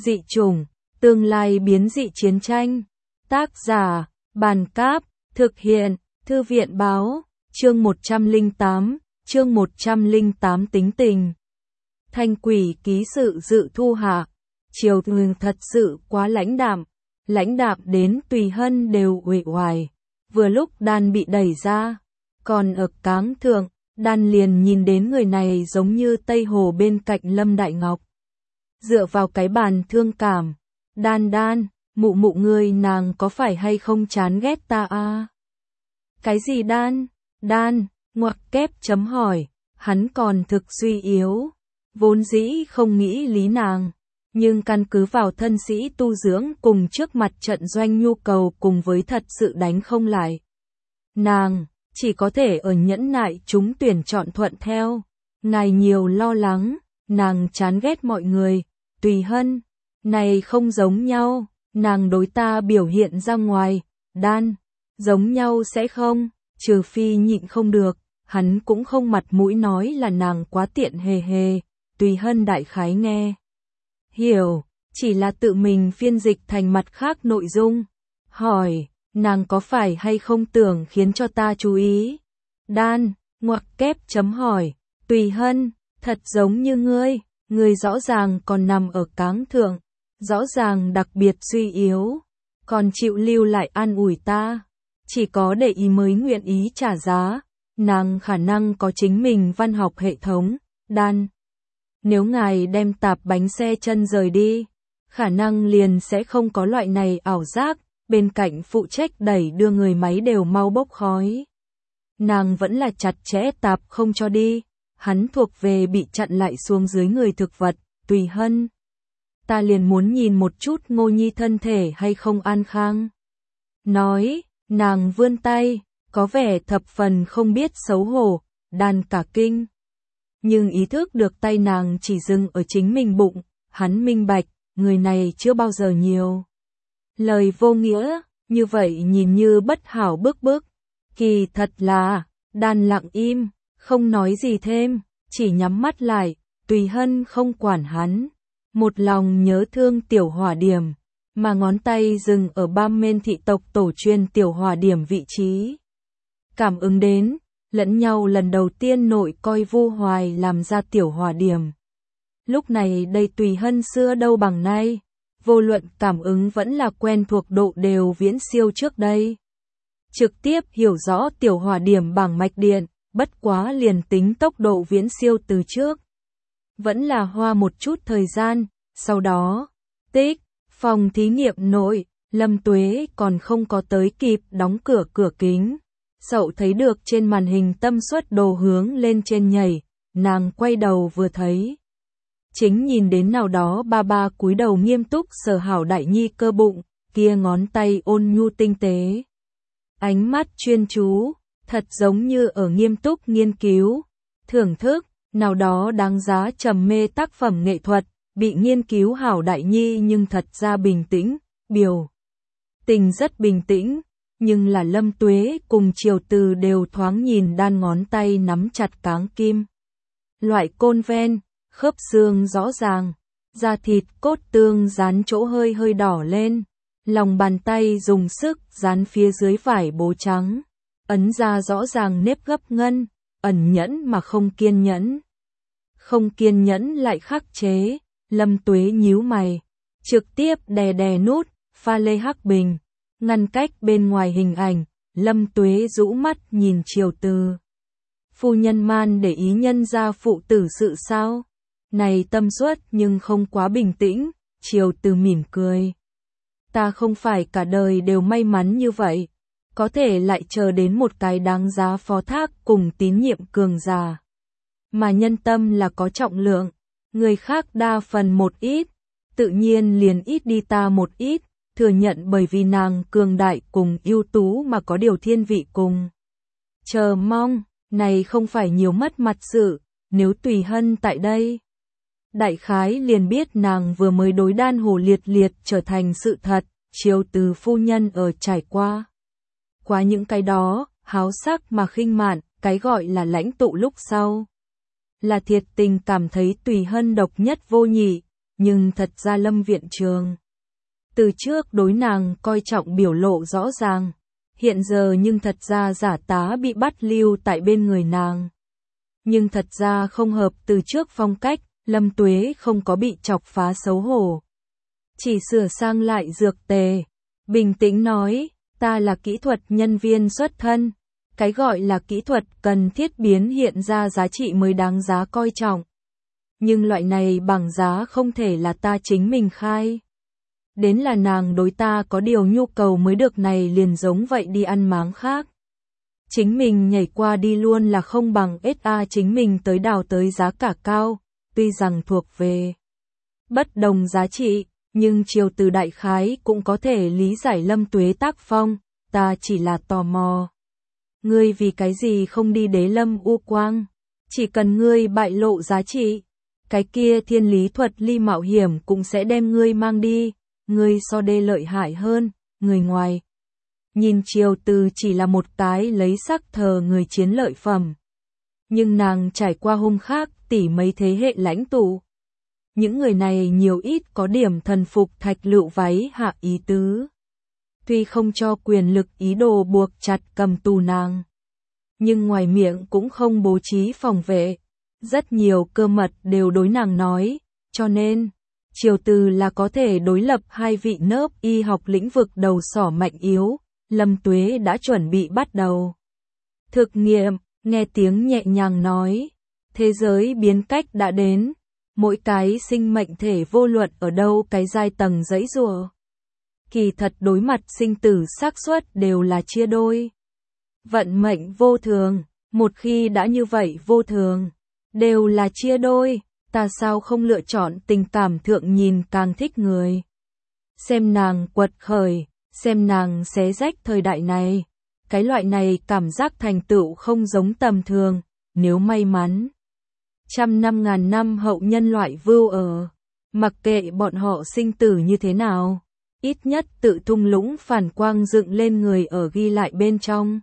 Dị chủng, tương lai biến dị chiến tranh. Tác giả, Bàn Cáp, thực hiện, Thư viện Báo, chương 108 tính tình. Thanh Quỷ ký sự dự thu hạ, triều đình thật sự quá lãnh đạm đến Tùy Hân đều uể oải. Vừa lúc Đan bị đẩy ra, còn ở cáng thượng, Đan liền nhìn đến người này giống như Tây Hồ bên cạnh Lâm Đại Ngọc. Dựa vào cái bàn thương cảm, Đan, mụ ngươi nàng có phải hay không chán ghét ta à? Cái gì Đan, ngoặc kép chấm hỏi, hắn còn thực suy yếu, vốn dĩ không nghĩ lý nàng, nhưng căn cứ vào thân sĩ tu dưỡng cùng trước mặt trận doanh nhu cầu cùng với thật sự đánh không lại. Nàng, chỉ có thể ở nhẫn nại chúng tuyển chọn thuận theo, ngài nhiều lo lắng, nàng chán ghét mọi người, Tùy Hân, này không giống nhau, nàng đối ta biểu hiện ra ngoài, Đan, giống nhau sẽ không, trừ phi nhịn không được, hắn cũng không mặt mũi nói là nàng quá tiện hề, Tùy Hân đại khái nghe. Hiểu, chỉ là tự mình phiên dịch thành mặt khác nội dung, hỏi, nàng có phải hay không tưởng khiến cho ta chú ý? Đan, ngoặc kép chấm hỏi, Tùy Hân, thật giống như ngươi rõ ràng còn nằm ở cáng thượng, rõ ràng đặc biệt suy yếu, còn chịu lưu lại an ủi ta, chỉ có để ý mới nguyện ý trả giá, nàng khả năng có chính mình văn học hệ thống, Đan. Nếu ngài đem tạp bánh xe chân rời đi, khả năng liền sẽ không có loại này ảo giác, bên cạnh phụ trách đẩy đưa người máy đều mau bốc khói. Nàng vẫn là chặt chẽ tạp không cho đi, hắn thuộc về bị chặn lại xuống dưới người thực vật, Tùy Hân. Ta liền muốn nhìn một chút Ngô Nhi thân thể hay không an khang. Nói, nàng vươn tay, có vẻ thập phần không biết xấu hổ, Đan cả kinh. Nhưng ý thức được tay nàng chỉ dừng ở chính mình bụng, hắn minh bạch, người này chưa bao giờ nhiều lời vô nghĩa, như vậy nhìn như bất hảo bước, kỳ thật là, Đan lặng im, không nói gì thêm, chỉ nhắm mắt lại, Tùy Hân không quản hắn, một lòng nhớ thương tiểu hỏa điểm, mà ngón tay dừng ở Bam Men thị tộc tổ truyền tiểu hỏa điểm vị trí. Cảm ứng đến, lẫn nhau lần đầu tiên nội coi Vu Hoài làm ra tiểu hỏa điểm. Lúc này đây Tùy Hân xưa đâu bằng nay, vô luận cảm ứng vẫn là quen thuộc độ đều viễn siêu trước đây. Trực tiếp hiểu rõ tiểu hỏa điểm bảng mạch điện, bất quá liền tính tốc độ viễn siêu từ trước. Vẫn là hoa một chút thời gian, sau đó, phòng thí nghiệm nội, Lâm Tuế còn không có tới kịp đóng cửa kính. Sậu thấy được trên màn hình tâm suất đồ hướng lên trên nhảy, nàng quay đầu vừa thấy. Chính nhìn đến nào đó ba cúi đầu nghiêm túc sờ hảo đại nhi cơ bụng, kia ngón tay ôn nhu tinh tế. Ánh mắt chuyên chú, thật giống như ở nghiêm túc nghiên cứu, thưởng thức, nào đó đáng giá trầm mê tác phẩm nghệ thuật, bị nghiên cứu hảo đại nhi nhưng thật ra bình tĩnh, biểu tình rất bình tĩnh. Nhưng là Lâm Tuế cùng Triều Từ đều thoáng nhìn Đan ngón tay nắm chặt cáng kim. Loại côn ven, khớp xương rõ ràng, da thịt cốt tương dán chỗ hơi đỏ lên, lòng bàn tay dùng sức dán phía dưới vải bố trắng, ấn ra rõ ràng nếp gấp ngân, ẩn nhẫn mà không kiên nhẫn. Không kiên nhẫn lại khắc chế, Lâm Tuế nhíu mày, trực tiếp đè nút, pha lê hắc bình. Ngăn cách bên ngoài hình ảnh, Lâm Tuế rũ mắt nhìn Triều Từ. Phu nhân man để ý nhân gia phụ tử sự sao? Này tâm suất nhưng không quá bình tĩnh, Triều Từ mỉm cười. Ta không phải cả đời đều may mắn như vậy, có thể lại chờ đến một cái đáng giá phó thác cùng tín nhiệm cường giả. Mà nhân tâm là có trọng lượng, người khác đa phần một ít, tự nhiên liền ít đi ta một ít. Thừa nhận bởi vì nàng cường đại cùng ưu tú mà có điều thiên vị cùng. Chờ mong, này không phải nhiều mất mặt sự, nếu Tùy Hân tại đây. Đại khái liền biết nàng vừa mới đối Đan Hồ liệt trở thành sự thật, Triều Từ phu nhân ở trải qua. Qua những cái đó, háo sắc mà khinh mạn, cái gọi là lãnh tụ lúc sau. Là thiệt tình cảm thấy Tùy Hân độc nhất vô nhị, nhưng thật ra Lâm Viện Trường từ trước đối nàng coi trọng biểu lộ rõ ràng, hiện giờ nhưng thật ra giả tá bị bắt lưu tại bên người nàng. Nhưng thật ra không hợp từ trước phong cách, Lâm Tuế không có bị chọc phá xấu hổ. Chỉ sửa sang lại dược tề, bình tĩnh nói, ta là kỹ thuật nhân viên xuất thân, cái gọi là kỹ thuật cần thiết biến hiện ra giá trị mới đáng giá coi trọng. Nhưng loại này bằng giá không thể là ta chính mình khai. Đến là nàng đối ta có điều nhu cầu mới được này liền giống vậy đi ăn máng khác. Chính mình nhảy qua đi luôn là không bằng SA chính mình tới đào tới giá cả cao, tuy rằng thuộc về bất đồng giá trị, nhưng Triều Từ đại khái cũng có thể lý giải Lâm Tuế tác phong, ta chỉ là tò mò. Ngươi vì cái gì không đi Đế Lâm U Quang? Chỉ cần ngươi bại lộ giá trị, cái kia Thiên Lý Thuật Ly mạo hiểm cũng sẽ đem ngươi mang đi, ngươi so đê lợi hại hơn, người ngoài. Nhìn Triều Từ chỉ là một cái lấy sắc thờ người chiến lợi phẩm. Nhưng nàng trải qua hung khác tỉ mấy thế hệ lãnh tụ. Những người này nhiều ít có điểm thần phục Thạch Lựu váy hạ ý tứ. Tuy không cho quyền lực ý đồ buộc chặt cầm tù nàng, nhưng ngoài miệng cũng không bố trí phòng vệ. Rất nhiều cơ mật đều đối nàng nói, cho nên Triều Từ là có thể đối lập hai vị nớp y học lĩnh vực đầu sỏ mạnh yếu. Lâm Tuế đã chuẩn bị bắt đầu thực nghiệm, nghe tiếng nhẹ nhàng nói, thế giới biến cách đã đến, mỗi cái sinh mệnh thể vô luận ở đâu cái giai tầng giãy giụa. Kỳ thật đối mặt sinh tử xác suất đều là chia đôi. Vận mệnh vô thường, một khi đã như vậy vô thường, đều là chia đôi, ta sao không lựa chọn tình cảm thượng nhìn càng thích người. Xem nàng quật khởi, xem nàng xé rách thời đại này, cái loại này cảm giác thành tựu không giống tầm thường, nếu may mắn. 100 năm ngàn năm hậu nhân loại vưu ở, mặc kệ bọn họ sinh tử như thế nào, ít nhất tự thung lũng phản quang dựng lên người ở ghi lại bên trong.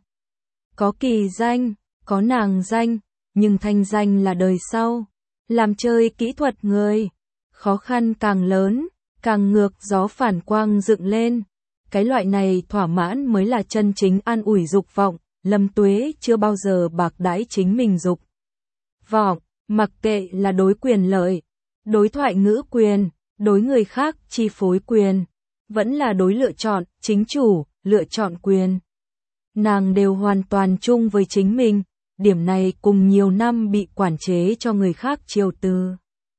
Có kỳ danh, có nàng danh, nhưng thanh danh là đời sau. Làm chơi kỹ thuật người, khó khăn càng lớn, càng ngược gió phản quang dựng lên. Cái loại này thỏa mãn mới là chân chính an ủi dục vọng. Lâm Tuế chưa bao giờ bạc đãi chính mình dục vọng, mặc kệ là đối quyền lợi, đối thoại ngữ quyền, đối người khác chi phối quyền, vẫn là đối lựa chọn, chính chủ, lựa chọn quyền. Nàng đều hoàn toàn chung với chính mình, điểm này cùng nhiều năm bị quản chế cho người khác Triều Từ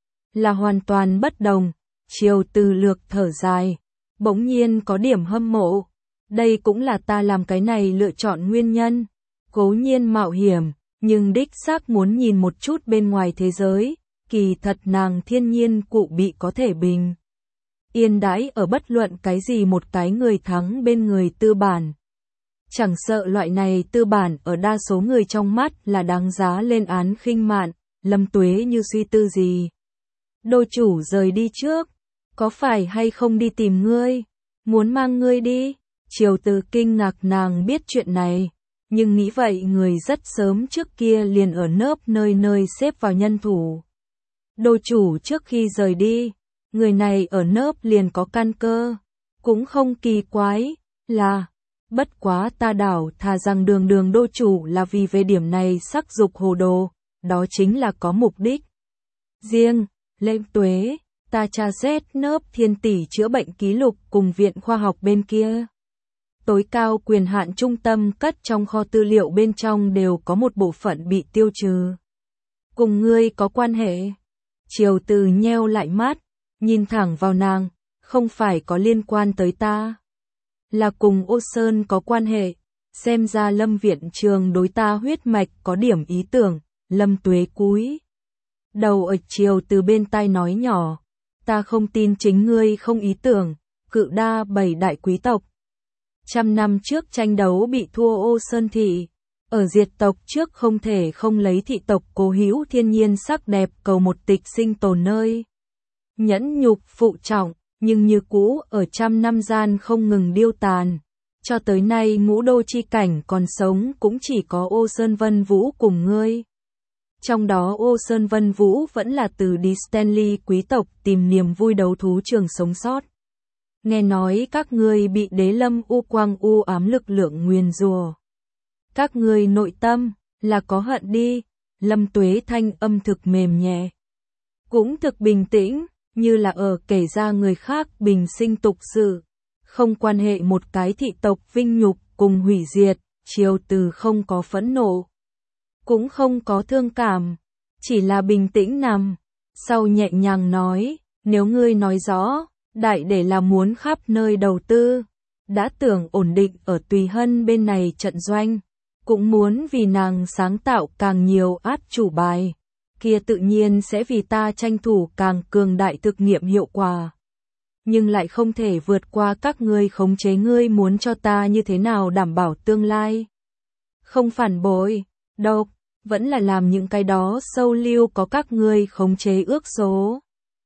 là hoàn toàn bất đồng. Triều Từ lược thở dài, bỗng nhiên có điểm hâm mộ. Đây cũng là ta làm cái này lựa chọn nguyên nhân. Cố nhiên mạo hiểm, nhưng đích xác muốn nhìn một chút bên ngoài thế giới. Kỳ thật nàng thiên nhiên cụ bị có thể bình yên đãi ở bất luận cái gì một cái người thắng bên người tư bản. Chẳng sợ loại này tư bản ở đa số người trong mắt là đáng giá lên án khinh mạn. Lâm Tuế như suy tư gì. Đô chủ rời đi trước, có phải hay không đi tìm ngươi, muốn mang ngươi đi? Triều Từ kinh ngạc nàng biết chuyện này, nhưng nghĩ vậy người rất sớm trước kia liền ở nớp nơi nơi xếp vào nhân thủ. Đô chủ trước khi rời đi, người này ở nớp liền có căn cơ, cũng không kỳ quái, là, bất quá ta đảo thà rằng đường đô chủ là vì về điểm này sắc dục hồ đồ, đó chính là có mục đích riêng. Lâm Tuế, ta tra xét nớp Thiên Tỷ chữa bệnh ký lục cùng viện khoa học bên kia. Tối cao quyền hạn trung tâm cất trong kho tư liệu bên trong đều có một bộ phận bị tiêu trừ. Cùng ngươi có quan hệ? Triều Từ nheo lại mắt, nhìn thẳng vào nàng, không phải có liên quan tới ta. Là cùng Ô Sơn có quan hệ, xem ra Lâm Viện Trường đối ta huyết mạch có điểm ý tưởng. Lâm Tuế cúi đầu ở Triều Từ bên tai nói nhỏ, ta không tin chính ngươi không ý tưởng. Cự đa 7 đại quý tộc 100 năm trước tranh đấu bị thua Ô Sơn thị, ở diệt tộc trước không thể không lấy thị tộc cố hữu thiên nhiên sắc đẹp cầu một tịch sinh tồn nơi. Nhẫn nhục phụ trọng, nhưng như cũ ở 100 năm gian không ngừng điêu tàn. Cho tới nay ngũ đô chi cảnh còn sống cũng chỉ có Ô Sơn Vân Vũ cùng ngươi. Trong đó Ô Sơn Vân Vũ vẫn là từ đi Stanley quý tộc tìm niềm vui đấu thú trường sống sót. Nghe nói các ngươi bị đế lâm u quang u ám lực lượng nguyền rủa. Các ngươi nội tâm là có hận đi, Lâm Tuế thanh âm thực mềm nhẹ. Cũng thực bình tĩnh, như là ở kể ra người khác bình sinh tục sự. Không quan hệ một cái thị tộc vinh nhục cùng hủy diệt, Triều Từ không có phẫn nộ. Cũng không có thương cảm, chỉ là bình tĩnh nằm. Sau nhẹ nhàng nói, nếu ngươi nói rõ, đại để là muốn khắp nơi đầu tư, đã tưởng ổn định ở Tùy Hân bên này trận doanh, cũng muốn vì nàng sáng tạo càng nhiều át chủ bài, kia tự nhiên sẽ vì ta tranh thủ càng cường đại thực nghiệm hiệu quả. Nhưng lại không thể vượt qua các ngươi khống chế, ngươi muốn cho ta như thế nào đảm bảo tương lai. Không phản bội, đâu, vẫn là làm những cái đó sâu lưu có các ngươi khống chế ước số.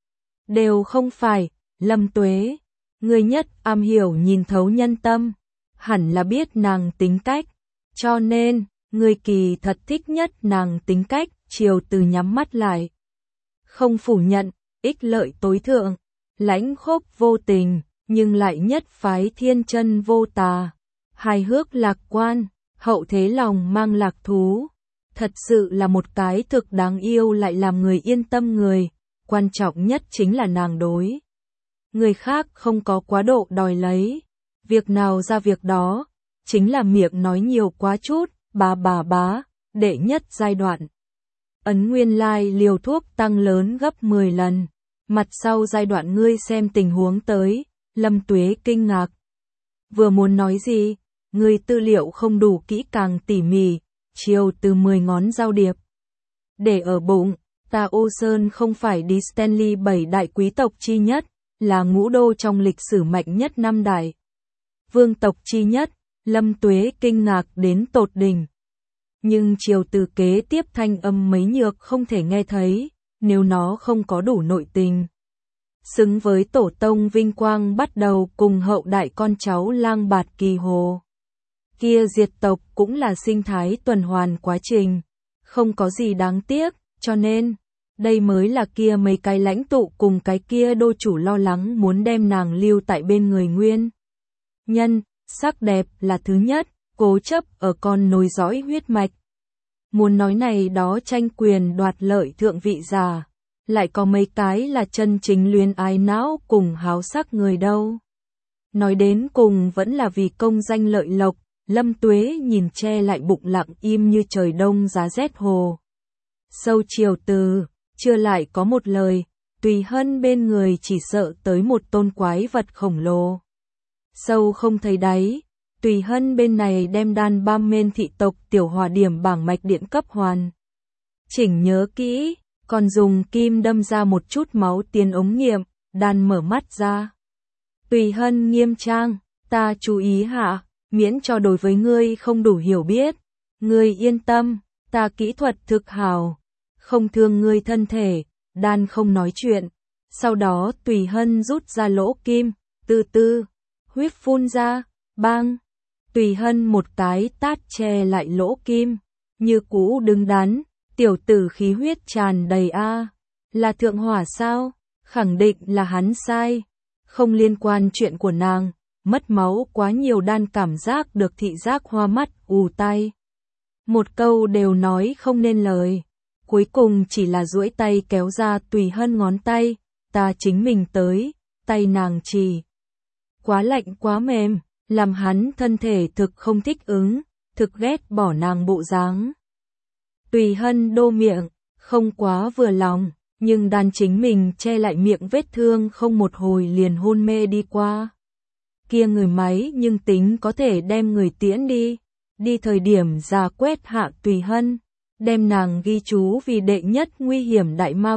Đều không phải, Lâm Tuế, ngươi nhất am hiểu nhìn thấu nhân tâm, hẳn là biết nàng tính cách, cho nên, ngươi kỳ thật thích nhất nàng tính cách. Triều Từ nhắm mắt lại. Không phủ nhận, ích lợi tối thượng, lãnh khốc vô tình, nhưng lại nhất phái thiên chân vô tà, hài hước lạc quan, hậu thế lòng mang lạc thú. Thật sự là một cái thực đáng yêu lại làm người yên tâm người, quan trọng nhất chính là nàng đối. Người khác không có quá độ đòi lấy, việc nào ra việc đó, chính là miệng nói nhiều quá chút, bá, đệ nhất giai đoạn. Ấn nguyên lai liều thuốc tăng lớn gấp 10 lần, mặt sau giai đoạn ngươi xem tình huống tới, Lâm Tuế kinh ngạc. Vừa muốn nói gì, ngươi tư liệu không đủ kỹ càng tỉ mỉ, Triều Từ 10 ngón giao điệp. Để ở bụng, ta Ô Sơn không phải đi Stanley 7 đại quý tộc chi nhất, là ngũ đô trong lịch sử mạnh nhất 5 đại vương tộc chi nhất, Lâm Tuế kinh ngạc đến tột đỉnh. Nhưng Triều Từ kế tiếp thanh âm mấy nhược không thể nghe thấy, nếu nó không có đủ nội tình. Xứng với tổ tông vinh quang bắt đầu cùng hậu đại con cháu Lang Bạt Kỳ Hồ. Kia diệt tộc cũng là sinh thái tuần hoàn quá trình, không có gì đáng tiếc, cho nên, đây mới là kia mấy cái lãnh tụ cùng cái kia đô chủ lo lắng muốn đem nàng lưu tại bên người nguyên. Nhân, sắc đẹp là thứ nhất, cố chấp ở con nối dõi huyết mạch. Muốn nói này đó tranh quyền đoạt lợi thượng vị giả, lại có mấy cái là chân chính luyến ái não cùng háo sắc người đâu. Nói đến cùng vẫn là vì công danh lợi lộc, Lâm Tuế nhìn che lại bụng lặng im như trời đông giá rét hồ. Sâu Triều Từ, chưa lại có một lời, Tùy Hân bên người chỉ sợ tới một tôn quái vật khổng lồ. Sâu không thấy đáy. Tùy Hân bên này đem đan bam men thị tộc tiểu hòa điểm bảng mạch điện cấp hoàn. Chỉnh nhớ kỹ, còn dùng kim đâm ra một chút máu tiến ống nghiệm, đan mở mắt ra. Tùy Hân nghiêm trang, ta chú ý hạ, miễn cho đối với ngươi không đủ hiểu biết. Ngươi yên tâm, ta kỹ thuật thực hào, không thương ngươi thân thể, đan không nói chuyện. Sau đó Tùy Hân rút ra lỗ kim, từ từ, huyết phun ra, bang. Tùy Hân một cái tát che lại lỗ kim, như cũ đứng đắn, tiểu tử khí huyết tràn đầy a, là thượng hỏa sao? Khẳng định là hắn sai, không liên quan chuyện của nàng, mất máu quá nhiều đan cảm giác được thị giác hoa mắt, ù tai. Một câu đều nói không nên lời, cuối cùng chỉ là duỗi tay kéo ra Tùy Hân ngón tay, ta chính mình tới, tay nàng chỉ. Quá lạnh quá mềm. Làm hắn thân thể thực không thích ứng, thực ghét bỏ nàng bộ dáng. Tùy Hân đô miệng, không quá vừa lòng, nhưng đan chính mình che lại miệng vết thương không một hồi liền hôn mê đi qua. Kia người máy nhưng tính có thể đem người tiễn đi, đi thời điểm ra quét hạ Tùy Hân, đem nàng ghi chú vì đệ nhất nguy hiểm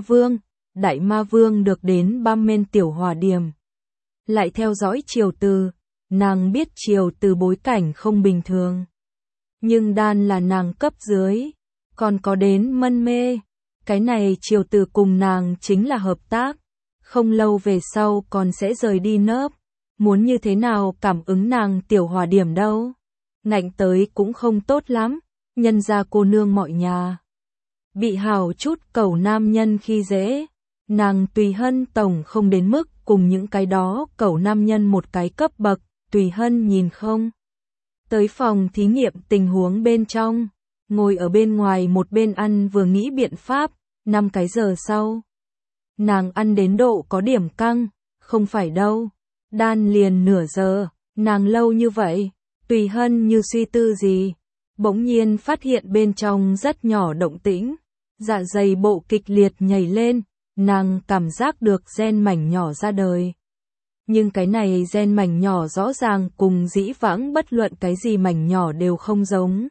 Đại Ma Vương được đến băm men tiểu hòa điểm. Lại theo dõi Triều Từ. Nàng biết Triều Từ bối cảnh không bình thường. Nhưng đan là nàng cấp dưới, còn có đến mân mê. Cái này Triều Từ cùng nàng chính là hợp tác. Không lâu về sau còn sẽ rời đi nớp. Muốn như thế nào cảm ứng nàng tiểu hòa điểm đâu. Ngạnh tới cũng không tốt lắm, nhân ra cô nương mọi nhà. bị hào chút cẩu nam nhân khi dễ. Nàng Tùy Hân tổng không đến mức cùng những cái đó cẩu nam nhân một cái cấp bậc, Tùy Hân nhìn không. Tới phòng thí nghiệm tình huống bên trong, ngồi ở bên ngoài một bên ăn vừa nghĩ biện pháp, 5 cái giờ sau. Nàng ăn đến độ có điểm căng, không phải đâu, đan liền nửa giờ, nàng lâu như vậy, Tùy Hân như suy tư gì, bỗng nhiên phát hiện bên trong rất nhỏ động tĩnh, dạ dày bộ kịch liệt nhảy lên, nàng cảm giác được gen mảnh nhỏ ra đời. Nhưng cái này gen mảnh nhỏ rõ ràng cùng dĩ vãng bất luận cái gì mảnh nhỏ đều không giống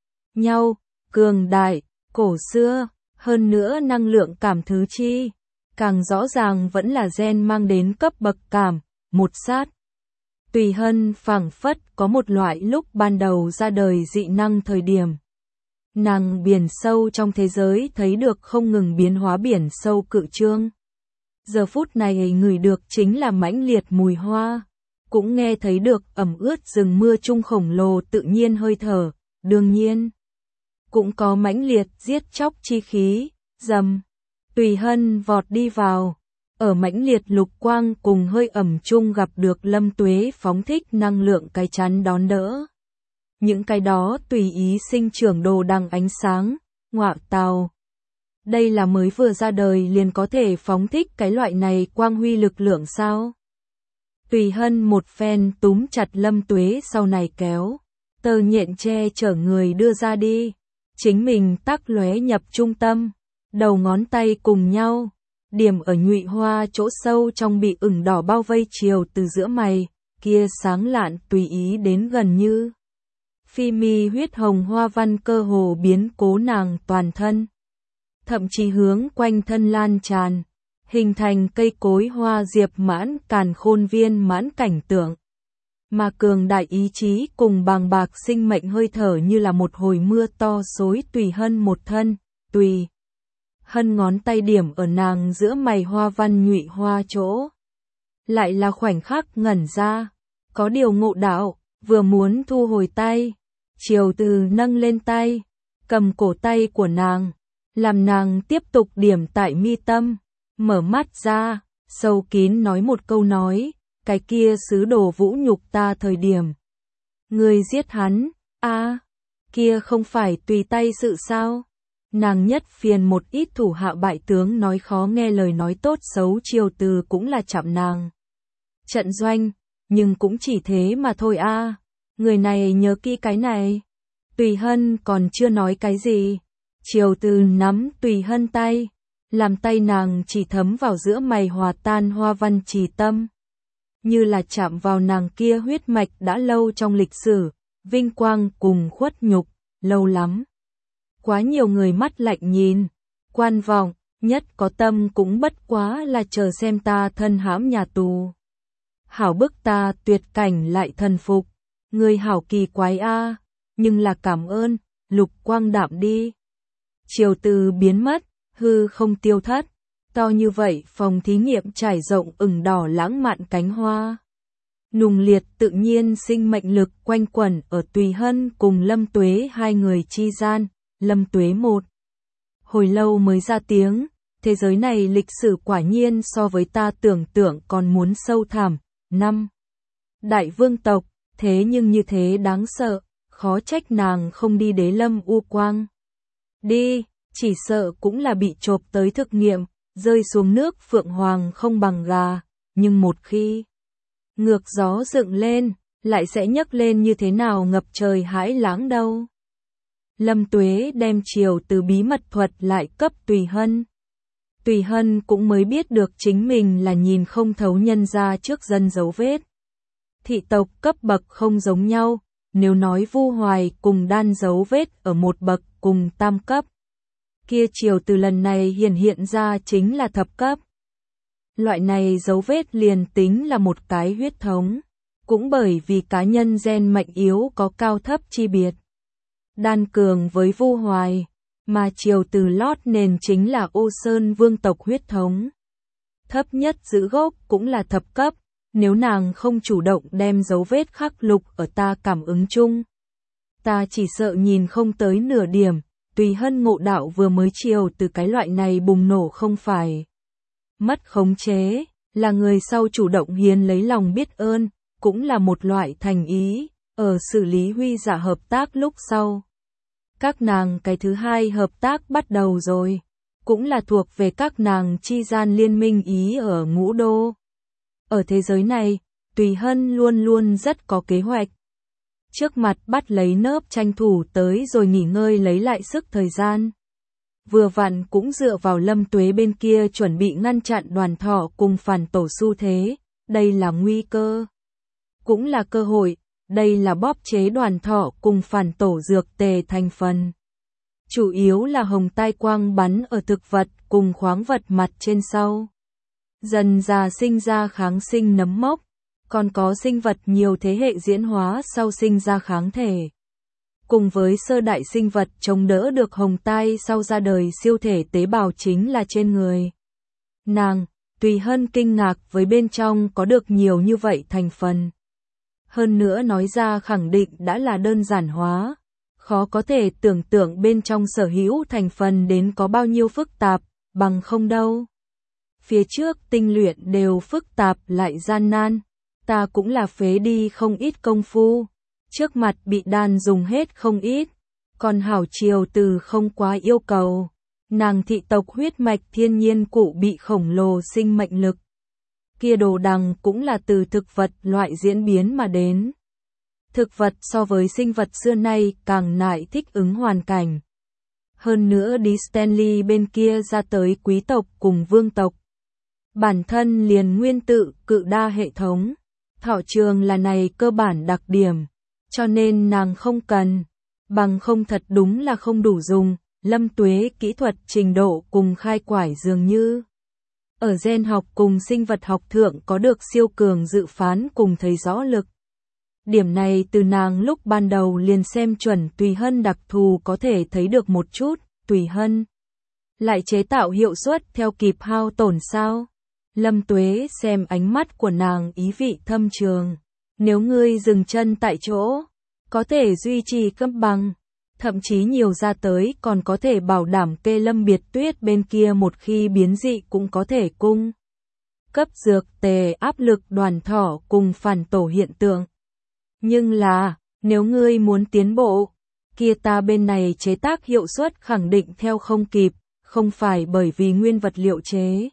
nhau, cường đại, cổ xưa, hơn nữa năng lượng cảm thứ chi, càng rõ ràng vẫn là gen mang đến cấp bậc cảm, một sát. Tùy Hân phảng phất có một loại lúc ban đầu ra đời dị năng thời điểm. Nàng biển sâu trong thế giới thấy được không ngừng biến hóa biển sâu cự trương. Giờ phút này ngửi được chính là mãnh liệt mùi hoa, cũng nghe thấy được ẩm ướt rừng mưa chung khổng lồ tự nhiên hơi thở, đương nhiên. Cũng có mãnh liệt giết chóc chi khí, dầm. Tùy Hân vọt đi vào, ở mãnh liệt lục quang cùng hơi ẩm chung gặp được Lâm Tuế phóng thích năng lượng cái chắn đón đỡ. Những cái đó tùy ý sinh trưởng đồ đằng ánh sáng, ngọa tào. Đây là mới vừa ra đời liền có thể phóng thích cái loại này quang huy lực lượng sao? Tùy Hân một phen túm chặt Lâm Tuế sau này kéo, tơ nhện che chở người đưa ra đi, chính mình tắc lóe nhập trung tâm, đầu ngón tay cùng nhau, điểm ở nhụy hoa chỗ sâu trong bị ửng đỏ bao vây chiều từ giữa mày, kia sáng lạn tùy ý đến gần như. Phi mi huyết hồng hoa văn cơ hồ biến cố nàng toàn thân. Thậm chí hướng quanh thân lan tràn, hình thành cây cối hoa diệp mãn càn khôn viên mãn cảnh tượng. Mà cường đại ý chí cùng bàng bạc sinh mệnh hơi thở như là một hồi mưa to xối Tùy Hân một thân, Tùy Hân ngón tay điểm ở nàng giữa mày hoa văn nhụy hoa chỗ. Lại là khoảnh khắc ngẩn ra, có điều ngộ đạo, vừa muốn thu hồi tay, Triều Từ nâng lên tay, cầm cổ tay của nàng, làm nàng tiếp tục điểm tại mi tâm, mở mắt ra, sâu kín nói một câu nói, cái kia sứ đồ vũ nhục ta thời điểm. Người giết hắn, kia không phải tùy tay sự sao? Nàng nhất phiền một ít thủ hạ bại tướng nói khó nghe lời nói tốt xấu Triều Từ cũng là chạm nàng. Trận doanh, nhưng cũng chỉ thế mà thôi người này nhớ kỹ cái này. Tùy Hân còn chưa nói cái gì. Triều Từ nắm Tùy Hân tay, làm tay nàng chỉ thấm vào giữa mày hòa tan hoa văn trì tâm. Như là chạm vào nàng kia huyết mạch đã lâu trong lịch sử, vinh quang cùng khuất nhục, lâu lắm. Quá nhiều người mắt lạnh nhìn, quan vọng, nhất có tâm cũng bất quá là chờ xem ta thân hãm nhà tù. Hảo bức ta tuyệt cảnh lại thần phục, người hảo kỳ quái nhưng là cảm ơn, lục quang đạm đi. Triều Từ biến mất, hư không tiêu thất, to như vậy phòng thí nghiệm trải rộng ửng đỏ lãng mạn cánh hoa. Nùng liệt tự nhiên sinh mệnh lực quanh quẩn ở Tùy Hân cùng Lâm Tuế hai người chi gian, Lâm Tuế một. Hồi lâu mới ra tiếng, thế giới này lịch sử quả nhiên so với ta tưởng tượng còn muốn sâu thẳm. 5. Đại vương tộc, thế nhưng như thế đáng sợ, khó trách nàng không đi Đế Lâm U Quang. Đi, chỉ sợ cũng là bị chộp tới thực nghiệm, rơi xuống nước phượng hoàng không bằng gà, nhưng một khi ngược gió dựng lên, lại sẽ nhấc lên như thế nào ngập trời hãi lãng đâu. Lâm Tuế đem Triều Từ bí mật thuật lại cấp Tùy Hân. Tùy Hân cũng mới biết được chính mình là nhìn không thấu nhân ra trước dân dấu vết. Thị tộc cấp bậc không giống nhau, nếu nói Vu Hoài cùng Đan dấu vết ở một bậc cùng tam cấp. Kia Triều Từ lần này hiện ra chính là thập cấp. Loại này dấu vết liền tính là một cái huyết thống, cũng bởi vì cá nhân gen mệnh yếu có cao thấp chi biệt. Đan cường với Vu Hoài, mà Triều Từ lót nền chính là Ô Sơn vương tộc huyết thống. Thấp nhất giữ gốc cũng là thập cấp, nếu nàng không chủ động đem dấu vết khắc lục ở ta cảm ứng chung. Ta chỉ sợ nhìn không tới nửa điểm, Tùy Hân ngộ đạo vừa mới chiều từ cái loại này bùng nổ không phải mất khống chế, là người sau chủ động hiến lấy lòng biết ơn, cũng là một loại thành ý, ở xử lý Huy giả hợp tác lúc sau. Các nàng cái thứ hai hợp tác bắt đầu rồi, cũng là thuộc về các nàng chi gian liên minh ý ở Ngũ Đô. Ở thế giới này, Tùy Hân luôn luôn rất có kế hoạch. Trước mặt bắt lấy nớp tranh thủ tới rồi nghỉ ngơi lấy lại sức thời gian. Vừa vặn cũng dựa vào Lâm Tuế bên kia chuẩn bị ngăn chặn Đoàn Thọ cùng phản tổ xu thế, đây là nguy cơ. Cũng là cơ hội, đây là bóp chế Đoàn Thọ cùng phản tổ dược tề thành phần. Chủ yếu là hồng tai quang bắn ở thực vật cùng khoáng vật mặt trên sau. Dần già sinh ra kháng sinh nấm mốc, còn có sinh vật nhiều thế hệ diễn hóa sau sinh ra kháng thể. Cùng với sơ đại sinh vật chống đỡ được hồng tai sau ra đời siêu thể tế bào chính là trên người. Nàng, Tùy Hân kinh ngạc với bên trong có được nhiều như vậy thành phần. Hơn nữa nói ra khẳng định đã là đơn giản hóa. Khó có thể tưởng tượng bên trong sở hữu thành phần đến có bao nhiêu phức tạp, bằng không đâu. Phía trước tinh luyện đều phức tạp lại gian nan, ta cũng là phế đi không ít công phu. Trước mặt bị đàn dùng hết không ít, còn hảo chiều từ không quá yêu cầu. Nàng thị tộc huyết mạch thiên nhiên cụ bị khổng lồ sinh mệnh lực. Kia đồ đằng cũng là từ thực vật loại diễn biến mà đến. Thực vật so với sinh vật xưa nay càng nại thích ứng hoàn cảnh. Hơn nữa đi Stanley bên kia ra tới quý tộc cùng vương tộc. Bản thân liền nguyên tự cự đa hệ thống. Thọ trường là này cơ bản đặc điểm. Cho nên nàng không cần. Bằng không thật đúng là không đủ dùng. Lâm Tuế kỹ thuật trình độ cùng khai quải dường như. Ở gen học cùng sinh vật học thượng có được siêu cường dự phán cùng thấy rõ lực. Điểm này từ nàng lúc ban đầu liền xem chuẩn Tùy Hân đặc thù có thể thấy được một chút, Tùy Hân lại chế tạo hiệu suất theo kịp hao tổn sao? Lâm Tuế xem ánh mắt của nàng ý vị thâm trường. Nếu ngươi dừng chân tại chỗ, có thể duy trì cân bằng, thậm chí nhiều ra tới còn có thể bảo đảm kê Lâm Biệt Tuyết bên kia một khi biến dị cũng có thể cung cấp dược tề áp lực Đoàn Thọ cùng phản tổ hiện tượng. Nhưng là, nếu ngươi muốn tiến bộ, kia ta bên này chế tác hiệu suất khẳng định theo không kịp, không phải bởi vì nguyên vật liệu chế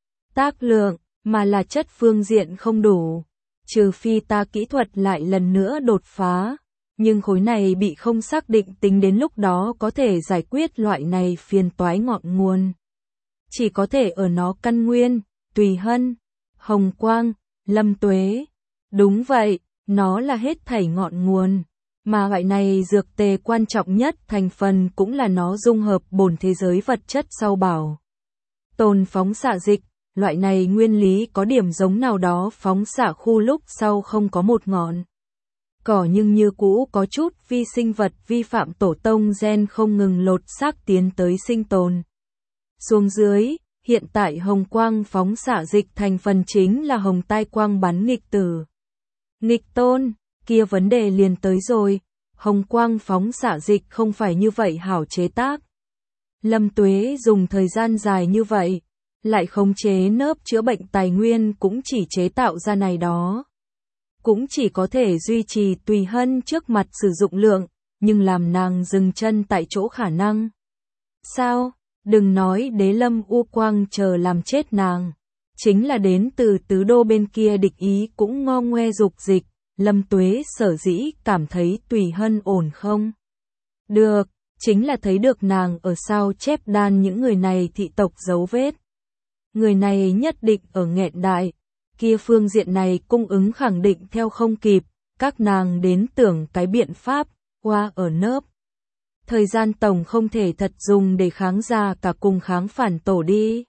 tác lượng, mà là chất phương diện không đủ. Trừ phi ta kỹ thuật lại lần nữa đột phá, nhưng khối này bị không xác định tính đến lúc đó có thể giải quyết loại này phiền toái ngọn nguồn. Chỉ có thể ở nó căn nguyên, Tùy Hân, Hồng Quang, Lâm Tuế. Đúng vậy. Nó là hết thảy ngọn nguồn, mà loại này dược tề quan trọng nhất thành phần cũng là nó dung hợp bổn thế giới vật chất sau bảo tồn phóng xạ dịch, loại này nguyên lý có điểm giống nào đó phóng xạ khu lúc sau không có một ngọn cỏ nhưng như cũ có chút vi sinh vật vi phạm tổ tông gen không ngừng lột xác tiến tới sinh tồn. Xuống dưới, hiện tại hồng quang phóng xạ dịch thành phần chính là hồng tai quang bắn nghịch tử. Nghịch tôn, kia vấn đề liền tới rồi, hồng quang phóng xạ dịch không phải như vậy hảo chế tác. Lâm Tuế dùng thời gian dài như vậy, lại khống chế nớp chữa bệnh tài nguyên cũng chỉ chế tạo ra này đó. Cũng chỉ có thể duy trì Tùy Hân trước mặt sử dụng lượng, nhưng làm nàng dừng chân tại chỗ khả năng. Sao, đừng nói Đế Lâm U Quang chờ làm chết nàng. Chính là đến từ tứ đô bên kia địch ý cũng ngo ngoe dục dịch, Lâm Tuế sở dĩ cảm thấy Tùy Hân ổn không? Được, chính là thấy được nàng ở sao chép đan những người này thị tộc dấu vết. Người này nhất định ở nghẹn đại, kia phương diện này cung ứng khẳng định theo không kịp, các nàng đến tưởng cái biện pháp, qua ở nớp. Thời gian tổng không thể thật dùng để kháng ra cả cùng kháng phản tổ đi.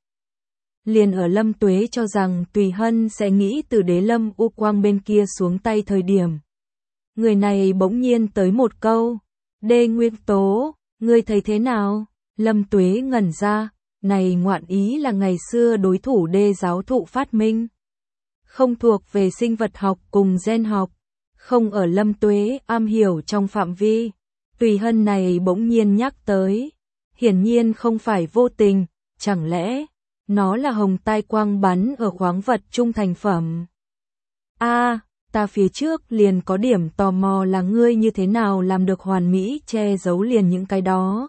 Liền ở Lâm Tuế cho rằng Tùy Hân sẽ nghĩ từ Đế Lâm U Quang bên kia xuống tay thời điểm. Người này bỗng nhiên tới một câu, Đê Nguyên Tố, ngươi thấy thế nào? Lâm Tuế ngẩn ra, này ngoạn ý là ngày xưa đối thủ Đê giáo thụ phát minh. Không thuộc về sinh vật học cùng gen học, không ở Lâm Tuế am hiểu trong phạm vi. Tùy Hân này bỗng nhiên nhắc tới, hiển nhiên không phải vô tình, chẳng lẽ nó là hồng tai quang bắn ở khoáng vật trung thành phẩm. Ta phía trước liền có điểm tò mò là ngươi như thế nào làm được hoàn mỹ che giấu liền những cái đó.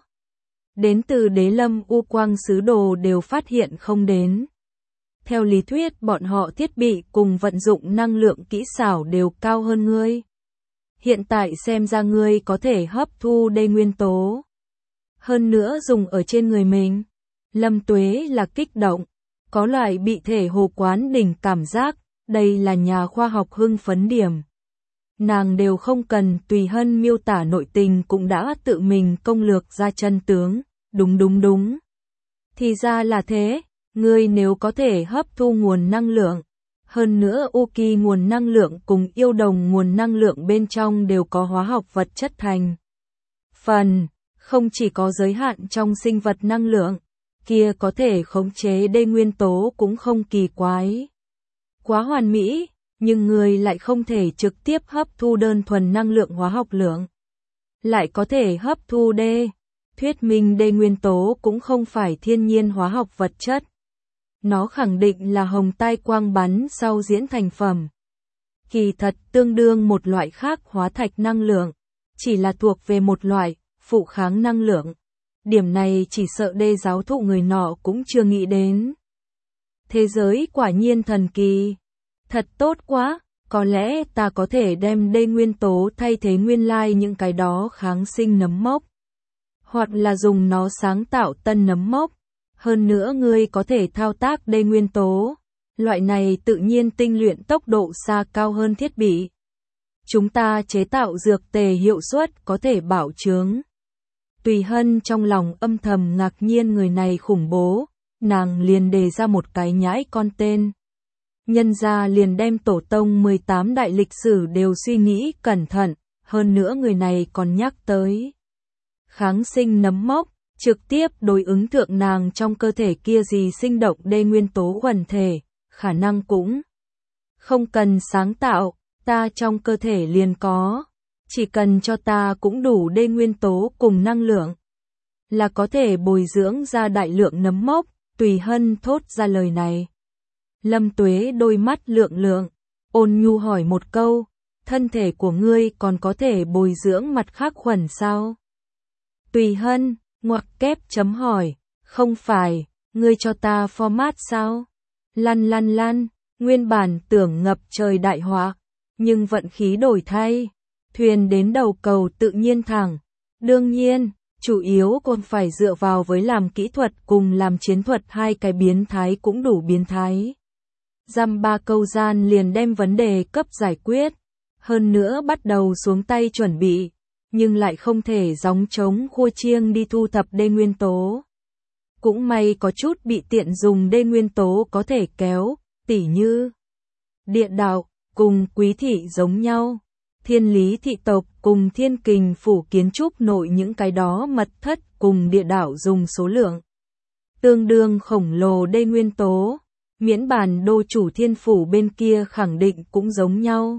Đến từ Đế Lâm U Quang Sứ Đồ đều phát hiện không đến. Theo lý thuyết bọn họ thiết bị cùng vận dụng năng lượng kỹ xảo đều cao hơn ngươi. Hiện tại xem ra ngươi có thể hấp thu đê nguyên tố. Hơn nữa dùng ở trên người mình. Lâm Tuế là kích động, có loại bị thể hồ quán đỉnh cảm giác, đây là nhà khoa học hưng phấn điểm. Nàng đều không cần Tùy Hân miêu tả nội tình cũng đã tự mình công lược ra chân tướng, đúng. Thì ra là thế, ngươi nếu có thể hấp thu nguồn năng lượng, hơn nữa Uki nguồn năng lượng cùng yêu đồng nguồn năng lượng bên trong đều có hóa học vật chất thành phần, không chỉ có giới hạn trong sinh vật năng lượng, kia có thể khống chế đê nguyên tố cũng không kỳ quái. Quá hoàn mỹ, nhưng người lại không thể trực tiếp hấp thu đơn thuần năng lượng hóa học lượng. Lại có thể hấp thu đê, thuyết minh đê nguyên tố cũng không phải thiên nhiên hóa học vật chất. Nó khẳng định là hồng tai quang bắn sau diễn thành phẩm. Kỳ thật tương đương một loại khác hóa thạch năng lượng, chỉ là thuộc về một loại phụ kháng năng lượng. Điểm này chỉ sợ đê giáo thụ người nọ cũng chưa nghĩ đến. Thế giới quả nhiên thần kỳ. Thật tốt quá, có lẽ ta có thể đem đê nguyên tố thay thế nguyên lai những cái đó kháng sinh nấm mốc. Hoặc là dùng nó sáng tạo tân nấm mốc. Hơn nữa ngươi có thể thao tác đê nguyên tố. Loại này tự nhiên tinh luyện tốc độ xa cao hơn thiết bị. Chúng ta chế tạo dược tề hiệu suất có thể bảo chứng. Tùy Hân trong lòng âm thầm ngạc nhiên người này khủng bố, nàng liền đề ra một cái nhãi con tên. Nhân ra liền đem tổ tông 18 đại lịch sử đều suy nghĩ cẩn thận, hơn nữa người này còn nhắc tới. Kháng sinh nấm mốc, trực tiếp đối ứng thượng nàng trong cơ thể kia gì sinh động đê nguyên tố quần thể, khả năng cũng không cần sáng tạo, ta trong cơ thể liền có. Chỉ cần cho ta cũng đủ đê nguyên tố cùng năng lượng, là có thể bồi dưỡng ra đại lượng nấm mốc, Tùy Hân thốt ra lời này. Lâm Tuế đôi mắt lượng, ôn nhu hỏi một câu, thân thể của ngươi còn có thể bồi dưỡng mặt khác khuẩn sao? Tùy Hân, ngoặc kép chấm hỏi, không phải, ngươi cho ta format sao? Lăn, nguyên bản tưởng ngập trời đại họa, nhưng vận khí đổi thay. Thuyền đến đầu cầu tự nhiên thẳng. Đương nhiên, chủ yếu còn phải dựa vào với làm kỹ thuật cùng làm chiến thuật hai cái biến thái cũng đủ biến thái. Dăm ba câu gian liền đem vấn đề cấp giải quyết. Hơn nữa bắt đầu xuống tay chuẩn bị, nhưng lại không thể gióng trống khua chiêng đi thu thập đê nguyên tố. Cũng may có chút bị tiện dùng đê nguyên tố có thể kéo, tỉ như địa đạo, cùng Quý thị giống nhau. Thiên Lý thị tộc cùng Thiên Kình phủ kiến trúc nội những cái đó mật thất cùng địa đạo dùng số lượng tương đương khổng lồ đê nguyên tố, miễn bàn đô chủ Thiên phủ bên kia khẳng định cũng giống nhau.